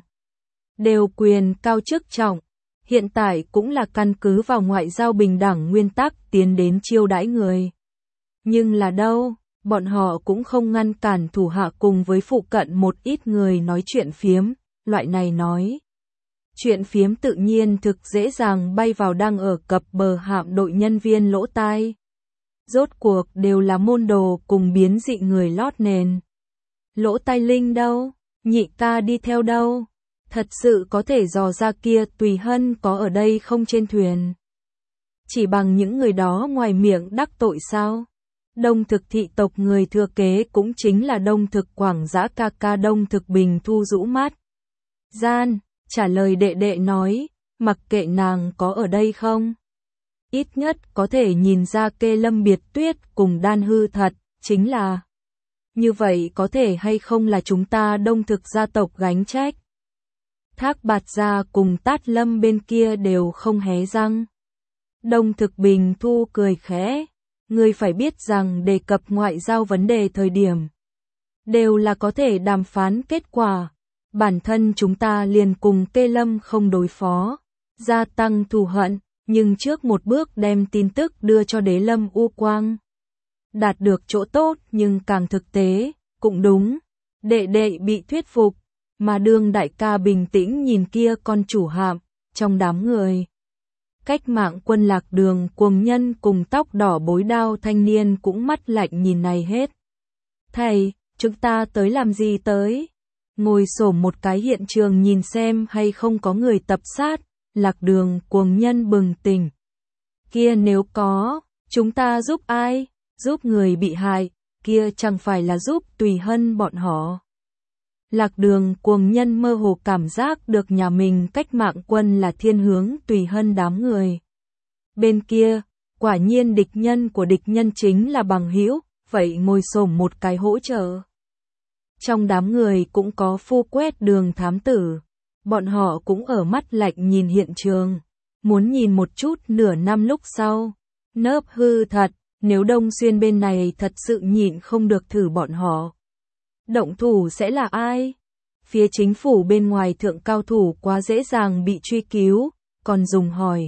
đều quyền cao chức trọng, hiện tại cũng là căn cứ vào ngoại giao bình đẳng nguyên tắc tiến đến chiêu đãi người. Nhưng là đâu, bọn họ cũng không ngăn cản thủ hạ cùng với phụ cận một ít người nói chuyện phiếm, loại này nói. Chuyện phiếm tự nhiên thực dễ dàng bay vào đang ở cập bờ hạm đội nhân viên lỗ tai. Rốt cuộc đều là môn đồ cùng biến dị người lót nền. Lỗ tai Linh đâu? Nhị ca đi theo đâu? Thật sự có thể dò ra kia Tùy Hân có ở đây không trên thuyền. Chỉ bằng những người đó ngoài miệng đắc tội sao? Đông thực thị tộc người thừa kế cũng chính là đông thực quảng dã ca ca Đông thực Bình Thu rũ mắt. Gian, trả lời đệ đệ nói, mặc kệ nàng có ở đây không. Ít nhất có thể nhìn ra Kê Lâm Biệt Tuyết cùng Đan Hư thật, chính là. Như vậy có thể hay không là chúng ta đông thực gia tộc gánh trách. Thác Bạt Gia cùng Tát Lâm bên kia đều không hé răng. Đông thực Bình Thu cười khẽ. Người phải biết rằng đề cập ngoại giao vấn đề thời điểm. Đều là có thể đàm phán kết quả. Bản thân chúng ta liền cùng Kê Lâm không đối phó. Gia tăng thù hận, nhưng trước một bước đem tin tức đưa cho Đế Lâm U Quang. Đạt được chỗ tốt nhưng càng thực tế, cũng đúng. Đệ đệ bị thuyết phục. mà Đương đại ca bình tĩnh nhìn kia con chủ hạm, trong đám người. Cách mạng quân Lạc Đường cuồng nhân cùng tóc đỏ bối đao thanh niên cũng mắt lạnh nhìn này hết. Thầy, chúng ta tới làm gì tới? Ngồi xổm một cái hiện trường nhìn xem hay không có người tập sát, Lạc Đường cuồng nhân bừng tỉnh. Kia nếu có, chúng ta giúp ai? Giúp người bị hại, kia chẳng phải là giúp Tùy Hân bọn họ. Lạc Đường cuồng nhân mơ hồ cảm giác được nhà mình cách mạng quân là thiên hướng Tùy Hân đám người. Bên kia, quả nhiên địch nhân của địch nhân chính là bằng hữu, vậy ngồi xổm một cái hỗ trợ. Trong đám người cũng có Phu Quét Đường thám tử, bọn họ cũng ở mắt lạnh nhìn hiện trường, muốn nhìn một chút nửa năm lúc sau. Nớp hư thật, nếu Đông Xuyên bên này thật sự nhịn không được thử bọn họ. Động thủ sẽ là ai? Phía chính phủ bên ngoài thượng cao thủ quá dễ dàng bị truy cứu, còn dùng hỏi.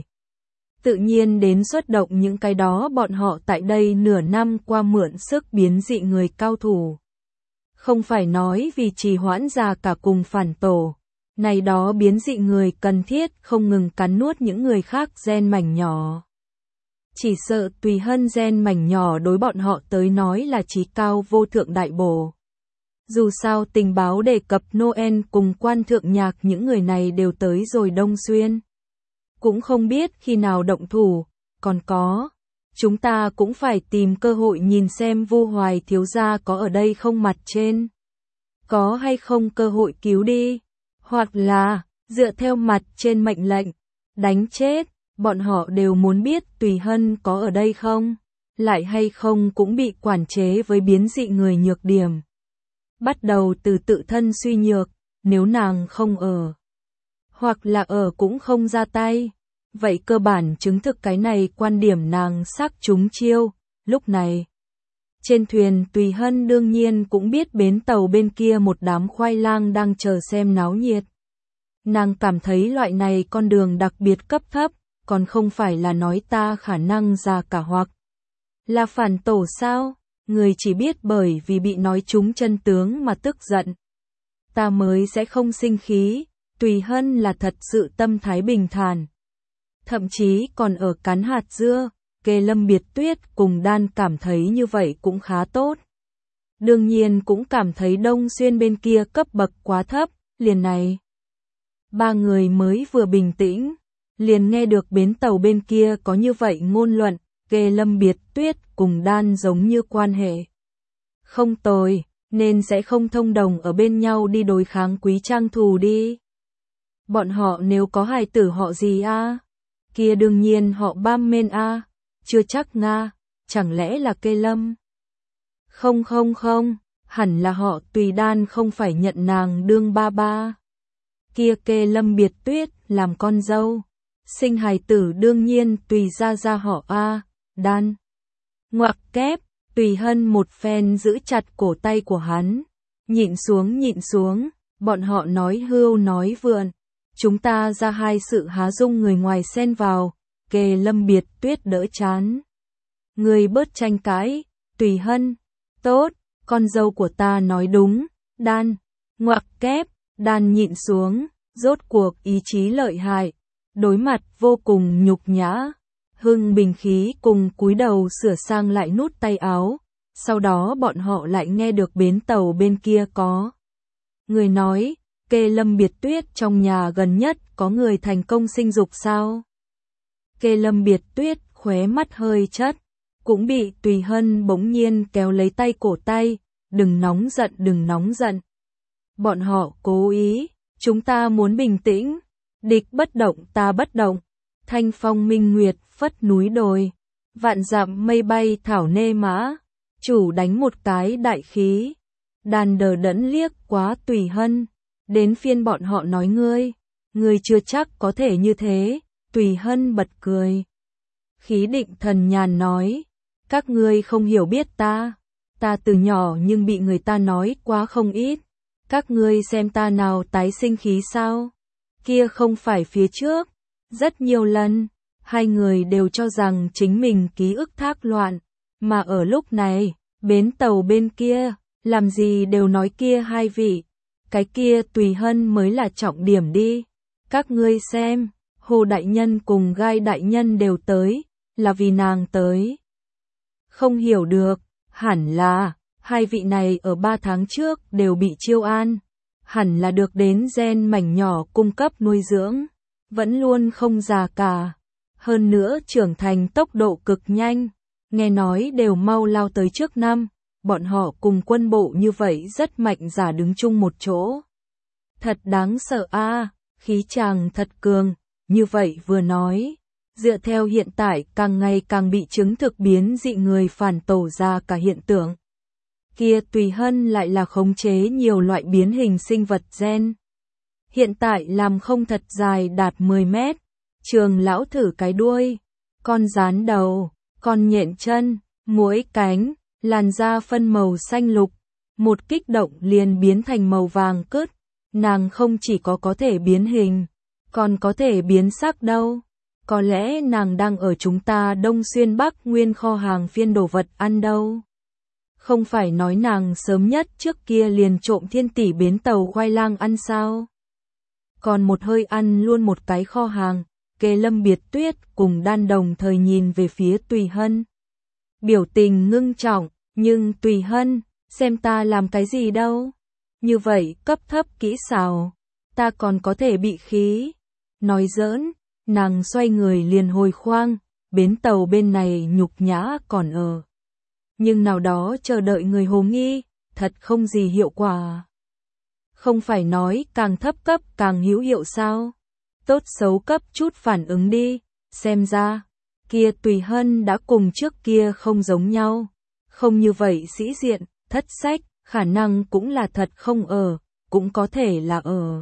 Tự nhiên đến xuất động những cái đó bọn họ tại đây nửa năm qua mượn sức biến dị người cao thủ. Không phải nói vì trì hoãn ra cả cùng phản tổ. Này đó biến dị người cần thiết không ngừng cắn nuốt những người khác gen mảnh nhỏ. Chỉ sợ Tùy Hân gen mảnh nhỏ đối bọn họ tới nói là chí cao vô thượng đại bổ. Dù sao tình báo đề cập Noel cùng quan thượng nhạc những người này đều tới rồi Đông Xuyên. Cũng không biết khi nào động thủ, còn có. Chúng ta cũng phải tìm cơ hội nhìn xem Vu Hoài thiếu gia có ở đây không mặt trên. Có hay không cơ hội cứu đi. Hoặc là, dựa theo mặt trên mệnh lệnh, đánh chết. Bọn họ đều muốn biết Tùy Hân có ở đây không. Lại hay không cũng bị quản chế với biến dị người nhược điểm. Bắt đầu từ tự thân suy nhược, nếu nàng không ở. Hoặc là ở cũng không ra tay. Vậy cơ bản chứng thực cái này quan điểm nàng xác trúng chiêu. Lúc này, trên thuyền Tùy Hân đương nhiên cũng biết bến tàu bên kia một đám khoai lang đang chờ xem náo nhiệt. Nàng cảm thấy loại này con đường đặc biệt cấp thấp, còn không phải là nói ta khả năng ra cả hoặc là phản tổ sao? Người chỉ biết bởi vì bị nói trúng chân tướng mà tức giận. Ta mới sẽ không sinh khí, Tùy Hân là thật sự tâm thái bình thản. Thậm chí còn ở cắn hạt dưa, Kê Lâm Biệt Tuyết cùng Đan cảm thấy như vậy cũng khá tốt. Đương nhiên cũng cảm thấy Đông Xuyên bên kia cấp bậc quá thấp, liền này. Ba người mới vừa bình tĩnh, liền nghe được bến tàu bên kia có như vậy ngôn luận, Kê Lâm Biệt Tuyết cùng Đan giống như quan hệ không tồi, nên sẽ không thông đồng ở bên nhau đi đối kháng Quý Trang thù đi. Bọn họ nếu có hài tử họ gì a? Kia đương nhiên họ Bam Men a, chưa chắc nga, chẳng lẽ là Kê Lâm? Không, hẳn là họ Tùy. Đan không phải nhận nàng đương ba ba. Kia Kê Lâm Biệt Tuyết làm con dâu, sinh hài tử đương nhiên Tùy ra họ a. Đan ngoặc kép, Tùy Hân một phen giữ chặt cổ tay của hắn, nhịn xuống, bọn họ nói hưu nói vượn, chúng ta ra hai sự há dung người ngoài xen vào. Kê Lâm Biệt Tuyết đỡ chán. Người bớt tranh cãi, Tùy Hân, tốt, con dâu của ta nói đúng. Đan ngoặc kép, Đan nhịn xuống, rốt cuộc ý chí lợi hại, đối mặt vô cùng nhục nhã. Hưng bình khí cùng cúi đầu sửa sang lại nút tay áo, sau đó bọn họ lại nghe được bến tàu bên kia có người nói, Kê Lâm Biệt Tuyết trong nhà gần nhất có người thành công sinh dục sao? Kê Lâm Biệt Tuyết khóe mắt hơi chất, cũng bị Tùy Hân bỗng nhiên kéo lấy tay cổ tay, đừng nóng giận. Bọn họ cố ý, chúng ta muốn bình tĩnh, địch bất động ta bất động. Thanh phong minh nguyệt phất núi đồi, vạn dặm mây bay thảo nê mã, chủ đánh một cái đại khí. Đàn đờ đẫn liếc quá Tùy Hân, đến phiên bọn họ nói ngươi chưa chắc có thể như thế. Tùy Hân bật cười, khí định thần nhàn nói, các ngươi không hiểu biết ta từ nhỏ nhưng bị người ta nói quá không ít, các ngươi xem ta nào tái sinh khí sao? Kia không phải phía trước, rất nhiều lần, hai người đều cho rằng chính mình ký ức thác loạn, mà ở lúc này, bến tàu bên kia, làm gì đều nói kia hai vị, Cái kia Tùy Hân mới là trọng điểm đi. Các ngươi xem, Hồ đại nhân cùng Gai đại nhân đều tới, là vì nàng tới. Không hiểu được, hẳn là, hai vị này ở 3 tháng trước đều bị chiêu an, hẳn là được đến gen mảnh nhỏ cung cấp nuôi dưỡng, vẫn luôn không già cả. Hơn nữa trưởng thành tốc độ cực nhanh, nghe nói đều mau lao tới trước năm, bọn họ cùng quân bộ như vậy rất mạnh giả đứng chung một chỗ. Thật đáng sợ a, khí chàng thật cường, như vậy vừa nói, dựa theo hiện tại càng ngày càng bị chứng thực biến dị người phản tổ ra cả hiện tượng. Kia Tùy Hân lại là khống chế nhiều loại biến hình sinh vật gen. Hiện tại làm không thật dài đạt 10 mét, Trường lão thử cái đuôi, con rán đầu, con nhện chân, muỗi cánh, làn da phân màu xanh lục, một kích động liền biến thành màu vàng cứt, nàng không chỉ có thể biến hình, còn có thể biến sắc đâu. Có lẽ nàng đang ở chúng ta Đông Xuyên Bắc Nguyên kho hàng phiên đồ vật ăn đâu. Không phải nói nàng sớm nhất trước kia liền trộm Thiên Tỷ bến tàu khoai lang ăn sao? Còn một hơi ăn luôn một cái kho hàng. Kê Lâm Biệt Tuyết cùng Đan đồng thời nhìn về phía Tùy Hân. Biểu tình ngưng trọng, nhưng Tùy Hân, xem ta làm cái gì đâu. Như vậy cấp thấp kỹ xảo, ta còn có thể bị khí. Nói giỡn, nàng xoay người liền hồi khoang, bến tàu bên này nhục nhã còn ở. Nhưng nào đó chờ đợi người hồ nghi, thật không gì hiệu quả. Không phải nói càng thấp cấp càng hữu hiệu sao? Tốt xấu cấp chút phản ứng đi, xem ra, kia Tùy Hân đã cùng trước kia không giống nhau. Không như vậy sĩ diện, thất sách, khả năng cũng là thật không ở, cũng có thể là ở.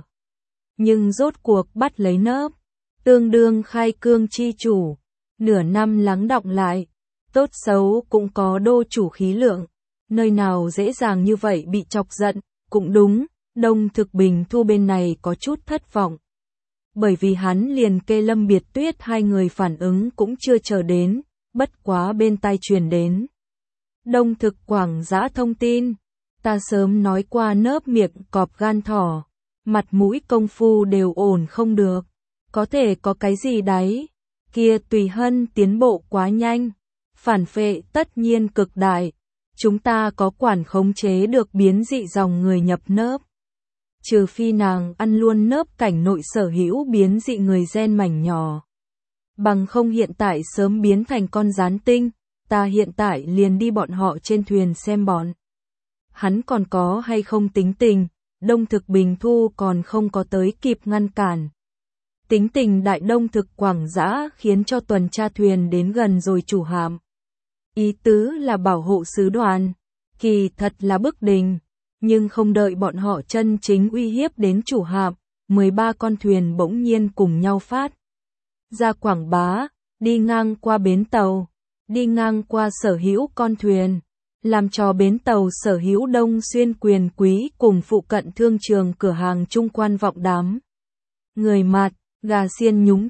Nhưng rốt cuộc bắt lấy nớp, tương đương khai cương chi chủ, nửa năm lắng đọng lại, tốt xấu cũng có đô chủ khí lượng, nơi nào dễ dàng như vậy bị chọc giận, cũng đúng, Đông Thực Bình Thu bên này có chút thất vọng. Bởi vì hắn liền Kê Lâm Biệt Tuyết hai người phản ứng cũng chưa chờ đến, bất quá bên tai truyền đến. Đông Thực Quảng Dã thông tin, ta sớm nói qua nớp miệng cọp gan thỏ, mặt mũi công phu đều ổn không được, có thể có cái gì đấy, kia Tùy Hân tiến bộ quá nhanh, phản phệ tất nhiên cực đại, chúng ta có quản khống chế được biến dị dòng người nhập nớp. Trừ phi nàng ăn luôn nớp cảnh nội sở hữu biến dị người gen mảnh nhỏ. Bằng không hiện tại sớm biến thành con gián tinh, ta hiện tại liền đi bọn họ trên thuyền xem bọn. Hắn còn có hay không tính tình, Đông Thực Bình Thu còn không có tới kịp ngăn cản. Tính tình đại Đông Thực Quảng Dã khiến cho tuần tra thuyền đến gần rồi chủ hạm. Ý tứ là bảo hộ sứ đoàn, kỳ thật là bức đình. Nhưng không đợi bọn họ chân chính uy hiếp đến chủ hạm, 13 con thuyền bỗng nhiên cùng nhau phát ra quảng bá, đi ngang qua bến tàu, đi ngang qua sở hữu con thuyền, làm cho bến tàu sở hữu Đông Xuyên quyền quý cùng phụ cận thương trường cửa hàng trung quan vọng đám. Người mặt, gà xiên nhúng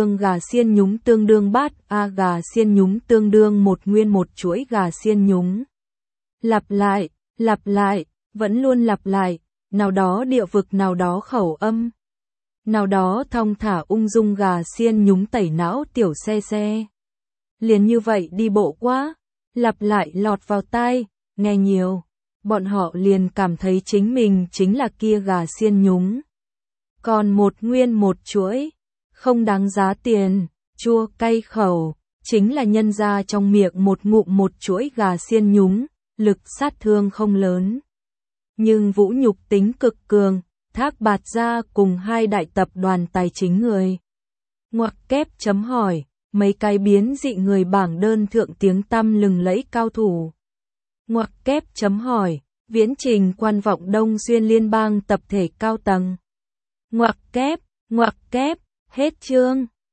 tương đương bát a, gà xiên nhúng tương đương một nguyên một chuỗi gà xiên nhúng. Lặp lại. Vẫn luôn lặp lại, nào đó địa vực nào đó khẩu âm. Nào đó thong thả ung dung gà xiên nhúng tẩy não tiểu xe. Liền như vậy đi bộ quá, lặp lại lọt vào tai, nghe nhiều. Bọn họ liền cảm thấy chính mình chính là kia gà xiên nhúng. Còn một nguyên một chuỗi, không đáng giá tiền, chua cay khẩu, chính là nhân ra trong miệng một ngụm một chuỗi gà xiên nhúng, lực sát thương không lớn. Nhưng vũ nhục tính cực cường, Thác Bạt Gia cùng hai đại tập đoàn tài chính người. Ngoặc kép chấm hỏi, mấy cái biến dị người bảng đơn thượng tiếng tăm lừng lẫy cao thủ. Ngoặc kép chấm hỏi, viễn trình quan vọng Đông Xuyên liên bang tập thể cao tầng. Ngoặc kép, hết chương.